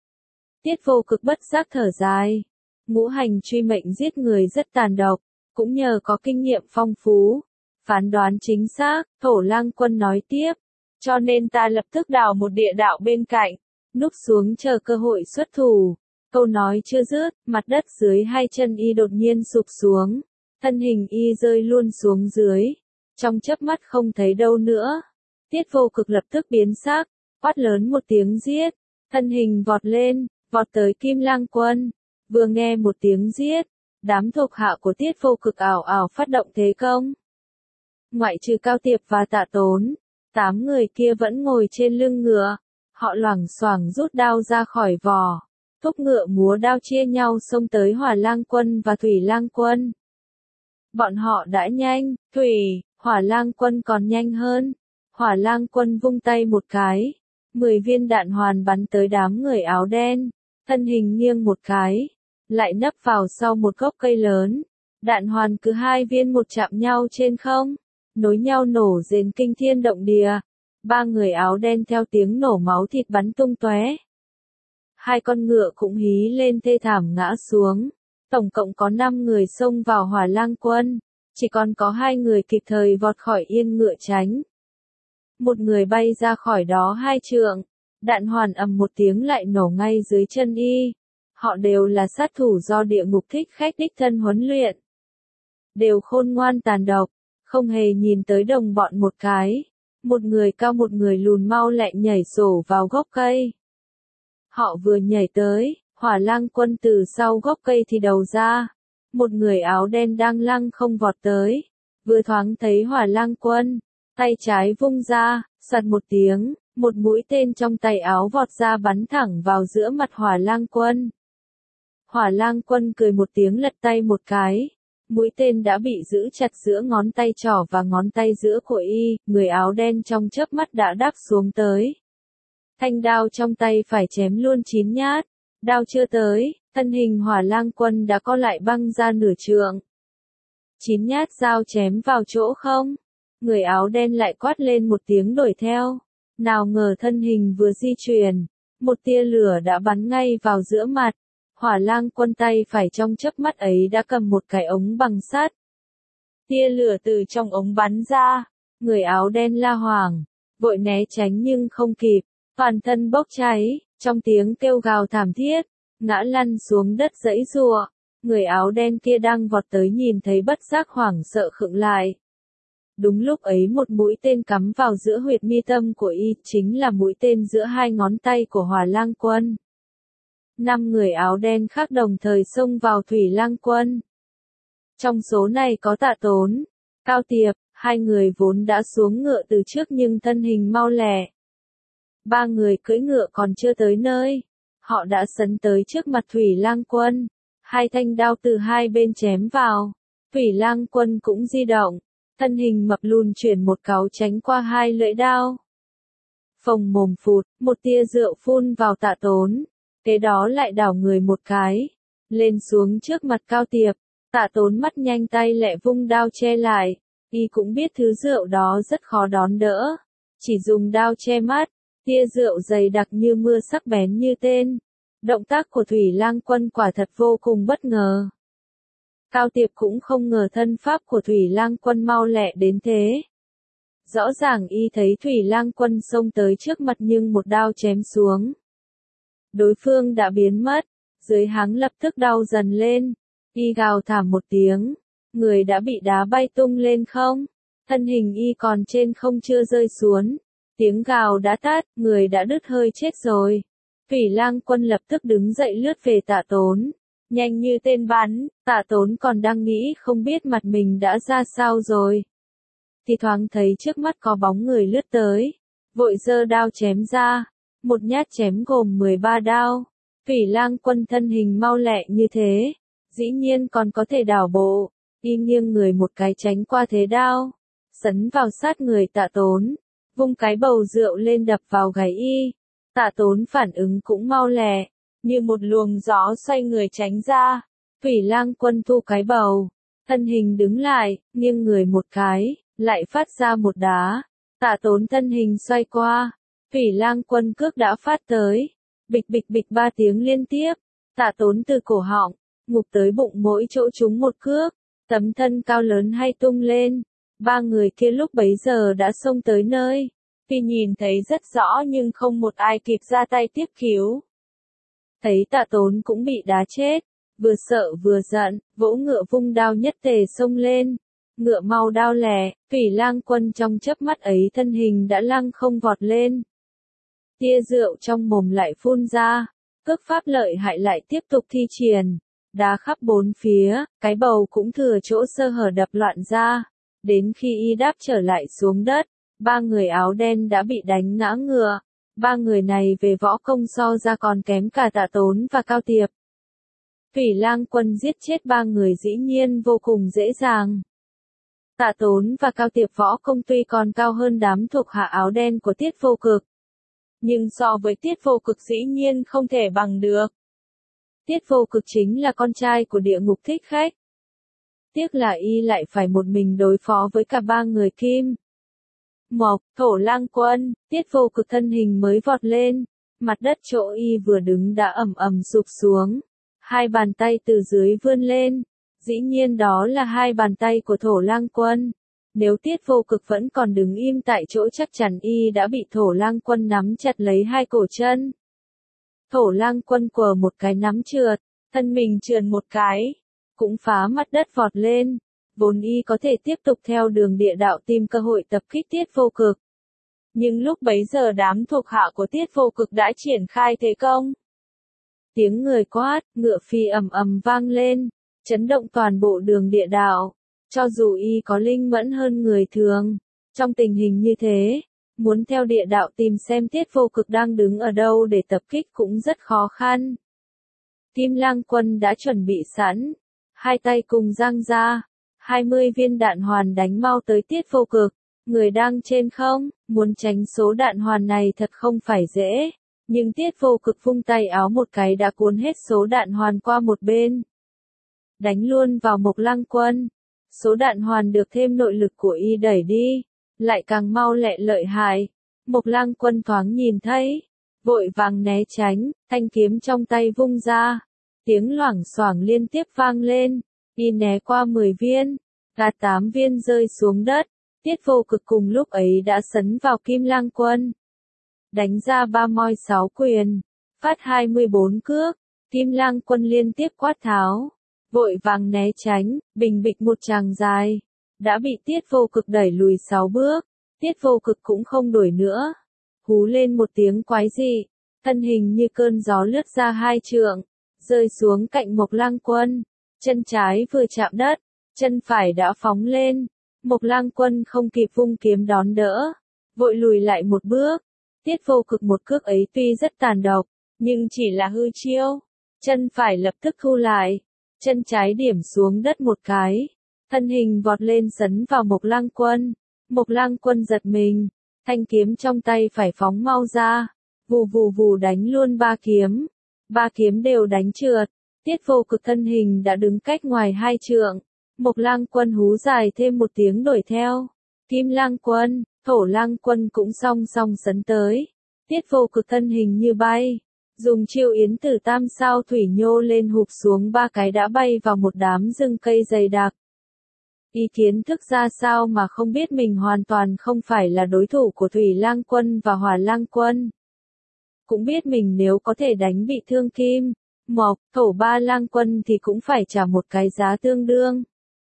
Tiết Vô Cực bất giác thở dài. Ngũ hành truy mệnh giết người rất tàn độc, cũng nhờ có kinh nghiệm phong phú, phán đoán chính xác. Thổ Lang Quân nói tiếp, cho nên ta lập tức đào một địa đạo bên cạnh, núp xuống chờ cơ hội xuất thủ. Câu nói chưa dứt, mặt đất dưới 2 chân y đột nhiên sụp xuống, thân hình y rơi luôn xuống dưới, trong chớp mắt không thấy đâu nữa. Tiết Vô Cực lập tức biến sắc, quát lớn một tiếng giết, thân hình vọt lên, vọt tới Kim Lang Quân. Vừa nghe một tiếng giết, đám thuộc hạ của Tiết Vô Cực ảo ảo phát động thế công. Ngoại trừ Cao Tiệp và Tạ Tốn, 8 người kia vẫn ngồi trên lưng ngựa, họ loảng xoảng rút đao ra khỏi vỏ, thúc ngựa múa đao chia nhau xông tới Hỏa Lang Quân và Thủy Lang Quân. Bọn họ đã nhanh, Hỏa Lang Quân còn nhanh hơn. Hỏa Lang Quân vung tay một cái, 10 viên đạn hoàn bắn tới đám người áo đen, thân hình nghiêng một cái, lại nấp vào sau một gốc cây lớn. Đạn hoàn cứ 2 viên một chạm nhau trên không, nối nhau nổ rền kinh thiên động địa. 3 người áo đen theo tiếng nổ máu thịt bắn tung tóe. 2 con ngựa cũng hí lên thê thảm ngã xuống. Tổng cộng có 5 người xông vào Hỏa Lang Quân, chỉ còn có 2 người kịp thời vọt khỏi yên ngựa tránh. Một người bay ra khỏi đó 2 trượng, đạn hoàn ầm một tiếng lại nổ ngay dưới chân y. Họ đều là sát thủ do địa ngục thích khách đích thân huấn luyện. Đều khôn ngoan tàn độc, không hề nhìn tới đồng bọn một cái. Một người cao một người lùn mau lẹ nhảy sổ vào gốc cây. Họ vừa nhảy tới, Hỏa Lang Quân từ sau gốc cây thì đầu ra. Một người áo đen đang lăng không vọt tới. Vừa thoáng thấy Hỏa Lang Quân, tay trái vung ra, sạt một tiếng, một mũi tên trong tay áo vọt ra bắn thẳng vào giữa mặt Hỏa Lang Quân. Hỏa Lang Quân cười một tiếng lật tay một cái. Mũi tên đã bị giữ chặt giữa ngón tay trỏ và ngón tay giữa của y, người áo đen trong chớp mắt đã đáp xuống tới. Thanh đao trong tay phải chém luôn 9 nhát. Đao chưa tới, thân hình Hỏa Lang Quân đã co lại băng ra nửa trượng. 9 nhát dao chém vào chỗ không. Người áo đen lại quát lên một tiếng đuổi theo. Nào ngờ thân hình vừa di chuyển, một tia lửa đã bắn ngay vào giữa mặt. Hỏa Lang Quân tay phải trong chớp mắt ấy đã cầm một cái ống bằng sắt. Tia lửa từ trong ống bắn ra, người áo đen la hoảng, vội né tránh nhưng không kịp, toàn thân bốc cháy, trong tiếng kêu gào thảm thiết, ngã lăn xuống đất giãy giụa. Người áo đen kia đang vọt tới nhìn thấy bất giác hoảng sợ khựng lại. Đúng lúc ấy một mũi tên cắm vào giữa huyệt mi tâm của y, chính là mũi tên giữa 2 ngón tay của Hỏa Lang Quân. 5 người áo đen khác đồng thời xông vào Thủy Lang Quân. Trong số này có Tạ Tốn, Cao Tiệp, 2 người vốn đã xuống ngựa từ trước nhưng thân hình mau lẹ. 3 người cưỡi ngựa còn chưa tới nơi, họ đã sấn tới trước mặt Thủy Lang Quân. 2 thanh đao từ 2 bên chém vào. Thủy Lang Quân cũng di động, thân hình mập lùn chuyển một cáu tránh qua 2 lưỡi đao. Phồng mồm phụt, một tia rượu phun vào Tạ Tốn. Kế đó lại đảo người một cái, lên xuống trước mặt Cao Tiệp. Tạ Tốn mắt nhanh tay lẹ vung đao che lại, Y cũng biết thứ rượu đó rất khó đón đỡ. Chỉ dùng đao che mắt, tia rượu dày đặc như mưa sắc bén như tên. Động tác của Thủy Lang Quân quả thật vô cùng bất ngờ. Cao Tiệp cũng không ngờ thân pháp của Thủy Lang Quân mau lẹ đến thế. Rõ ràng y thấy Thủy Lang Quân xông tới trước mặt nhưng một đao chém xuống. Đối phương đã biến mất, dưới háng lập tức đau dần lên. Y gào thảm một tiếng, người đã bị đá bay tung lên không, thân hình y còn trên không chưa rơi xuống. Tiếng gào đã tắt, người đã đứt hơi chết rồi. Thủy Lang Quân lập tức đứng dậy lướt về Tạ Tốn. Nhanh như tên bắn, Tạ Tốn còn đang nghĩ không biết mặt mình đã ra sao rồi. Thì thoáng thấy trước mắt có bóng người lướt tới. Vội giơ đao chém ra. Một nhát chém gồm 13 đao. Thủy Lang Quân thân hình mau lẹ như thế. Dĩ nhiên còn có thể đảo bộ. Y nghiêng người một cái tránh qua thế đao. Sấn vào sát người Tạ Tốn. Vung cái bầu rượu lên đập vào gáy y. Tạ Tốn phản ứng cũng mau lẹ. Như một luồng gió xoay người tránh ra. Thủy Lang Quân thu cái bầu. Thân hình đứng lại, nghiêng người một cái, lại phát ra một đá. Tạ Tốn thân hình xoay qua. Thủy Lang Quân cước đã phát tới. Bịch bịch bịch 3 tiếng liên tiếp. Tạ Tốn từ cổ họng, ngục tới bụng mỗi chỗ trúng một cước. Tấm thân cao lớn hay tung lên. 3 người kia lúc bấy giờ đã xông tới nơi. Tuy nhìn thấy rất rõ nhưng không một ai kịp ra tay tiếp cứu. Thấy Tạ Tốn cũng bị đá chết. Vừa sợ vừa giận, vỗ ngựa vung đao nhất tề xông lên. Ngựa mau đao lẻ, Thủy Lang Quân trong chớp mắt ấy thân hình đã lăng không vọt lên. Tia rượu trong mồm lại phun ra, cước pháp lợi hại lại tiếp tục thi triển. Đá khắp bốn phía, cái bầu cũng thừa chỗ sơ hở đập loạn ra. Đến khi y đáp trở lại xuống đất, 3 người áo đen đã bị đánh ngã ngựa. 3 người này về võ công so ra còn kém cả Tạ Tốn và Cao Tiệp. Thủy Lang Quân giết chết 3 người dĩ nhiên vô cùng dễ dàng. Tạ Tốn và Cao Tiệp võ công tuy còn cao hơn đám thuộc hạ áo đen của Tiết Vô Cực. Nhưng so với Tiết Vô Cực dĩ nhiên không thể bằng được. Tiết Vô Cực chính là con trai của Địa Ngục Thích Khách. Tiếc là y lại phải một mình đối phó với cả 3 người Kim Mộc, Thổ Lang Quân. Tiết Vô Cực thân hình mới vọt lên, mặt đất chỗ y vừa đứng đã ầm ầm sụp xuống. 2 bàn tay từ dưới vươn lên. Dĩ nhiên đó là 2 bàn tay của Thổ Lang Quân. Nếu Tiết Vô Cực vẫn còn đứng im tại chỗ chắc chắn y đã bị Thổ Lang Quân nắm chặt lấy 2 cổ chân. Thổ Lang Quân quờ một cái nắm trượt, thân mình trườn một cái, cũng phá mặt đất vọt lên. Vốn y có thể tiếp tục theo đường địa đạo tìm cơ hội tập kích Tiết Vô Cực. Nhưng lúc bấy giờ đám thuộc hạ của Tiết Vô Cực đã triển khai thế công. Tiếng người quát, ngựa phi ầm ầm vang lên, chấn động toàn bộ đường địa đạo. Cho dù y có linh mẫn hơn người thường, trong tình hình như thế, muốn theo địa đạo tìm xem Tiết Vô Cực đang đứng ở đâu để tập kích cũng rất khó khăn. Kim Lang Quân đã chuẩn bị sẵn, 2 tay cùng giang ra, 20 viên đạn hoàn đánh mau tới Tiết Vô Cực. Người đang trên không, muốn tránh số đạn hoàn này thật không phải dễ. Nhưng Tiết Vô Cực vung tay áo một cái đã cuốn hết số đạn hoàn qua một bên. Đánh luôn vào Mộc Lang Quân. Số đạn hoàn được thêm nội lực của y đẩy đi, lại càng mau lẹ lợi hại. Mộc Lang Quân thoáng nhìn thấy, vội vàng né tránh, thanh kiếm trong tay vung ra. Tiếng loảng xoảng liên tiếp vang lên, y né qua 10 viên, gạt 8 viên rơi xuống đất. Tiết Vô Cực cùng lúc ấy đã sấn vào Kim Lang Quân. Đánh ra 3 moi 6 quyền, phát 24 cước, Kim Lang Quân liên tiếp quát tháo. Vội vàng né tránh, bình bịch một tràng dài. Đã bị Tiết Vô Cực đẩy lùi 6 bước. Tiết Vô Cực cũng không đuổi nữa. Hú lên một tiếng quái dị. Thân hình như cơn gió lướt ra 2 trượng. Rơi xuống cạnh Mộc Lang Quân. Chân trái vừa chạm đất. Chân phải đã phóng lên. Mộc Lang Quân không kịp vung kiếm đón đỡ. Vội lùi lại một bước. Tiết Vô Cực một cước ấy tuy rất tàn độc. Nhưng chỉ là hư chiêu. Chân phải lập tức thu lại. Chân trái điểm xuống đất một cái. Thân hình vọt lên sấn vào Mộc Lang Quân. Mộc Lang Quân giật mình. Thanh kiếm trong tay phải phóng mau ra. Vù vù vù đánh luôn 3 kiếm. 3 kiếm đều đánh trượt. Tiết Vô Cực thân hình đã đứng cách ngoài 2 trượng. Mộc Lang Quân hú dài thêm một tiếng đuổi theo. Kim Lang Quân, Thổ Lang Quân cũng song song sấn tới. Tiết Vô Cực thân hình như bay, dùng chiêu yến tử tam sao thủy nhô lên hụp xuống ba cái đã bay vào một đám rừng cây dày đặc. Y kiến thức ra sao mà không biết mình hoàn toàn không phải là đối thủ của Thủy Lang Quân và Hỏa Lang Quân. Cũng biết mình nếu có thể đánh bị thương Kim, Mộc, Thổ ba Lang Quân thì cũng phải trả một cái giá tương đương.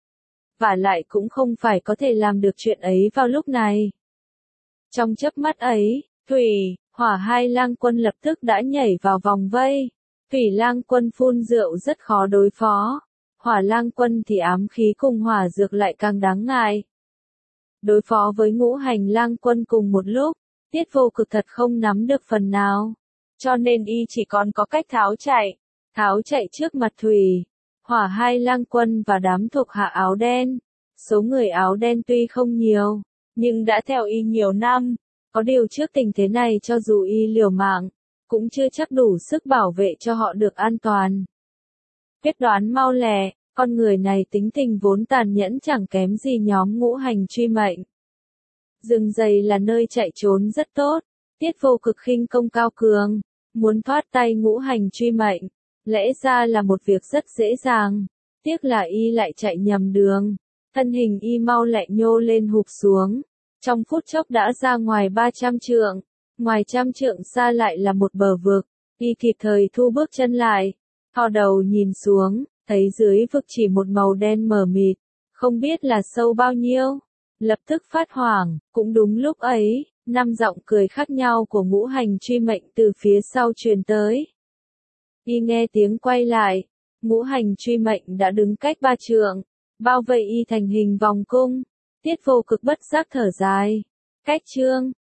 Và lại cũng không phải có thể làm được chuyện ấy vào lúc này. Trong chớp mắt ấy, Thủy, Hỏa hai Lang Quân lập tức đã nhảy vào vòng vây. Thủy Lang Quân phun rượu rất khó đối phó. Hỏa Lang Quân thì ám khí cùng hỏa dược lại càng đáng ngại. Đối phó với Ngũ Hành Lang Quân cùng một lúc, Tiết Vô Cực thật không nắm được phần nào. Cho nên y chỉ còn có cách tháo chạy trước mặt Thủy, Hỏa hai Lang Quân và đám thuộc hạ áo đen. Số người áo đen tuy không nhiều, nhưng đã theo y nhiều năm. Có điều trước tình thế này cho dù y liều mạng, cũng chưa chắc đủ sức bảo vệ cho họ được an toàn. Quyết đoán mau lẹ, con người này tính tình vốn tàn nhẫn chẳng kém gì nhóm Ngũ Hành truy mệnh. Rừng dày là nơi chạy trốn rất tốt, Tiết Vô Cực khinh công cao cường, muốn thoát tay Ngũ Hành truy mệnh, lẽ ra là một việc rất dễ dàng, tiếc là y lại chạy nhầm đường, thân hình y mau lại nhô lên hụp xuống, trong phút chốc đã ra ngoài 300 trượng, ngoài 100 trượng xa lại là một bờ vực, y kịp thời thu bước chân lại, thò đầu nhìn xuống, thấy dưới vực chỉ một màu đen mờ mịt, không biết là sâu bao nhiêu, lập tức phát hoảng, cũng đúng lúc ấy, 5 giọng cười khác nhau của Ngũ Hành truy mệnh từ phía sau truyền tới. Y nghe tiếng quay lại, Ngũ Hành truy mệnh đã đứng cách 3 trượng, bao vây y thành hình vòng cung, Tiết Vô Cực bất giác thở dài, cách chương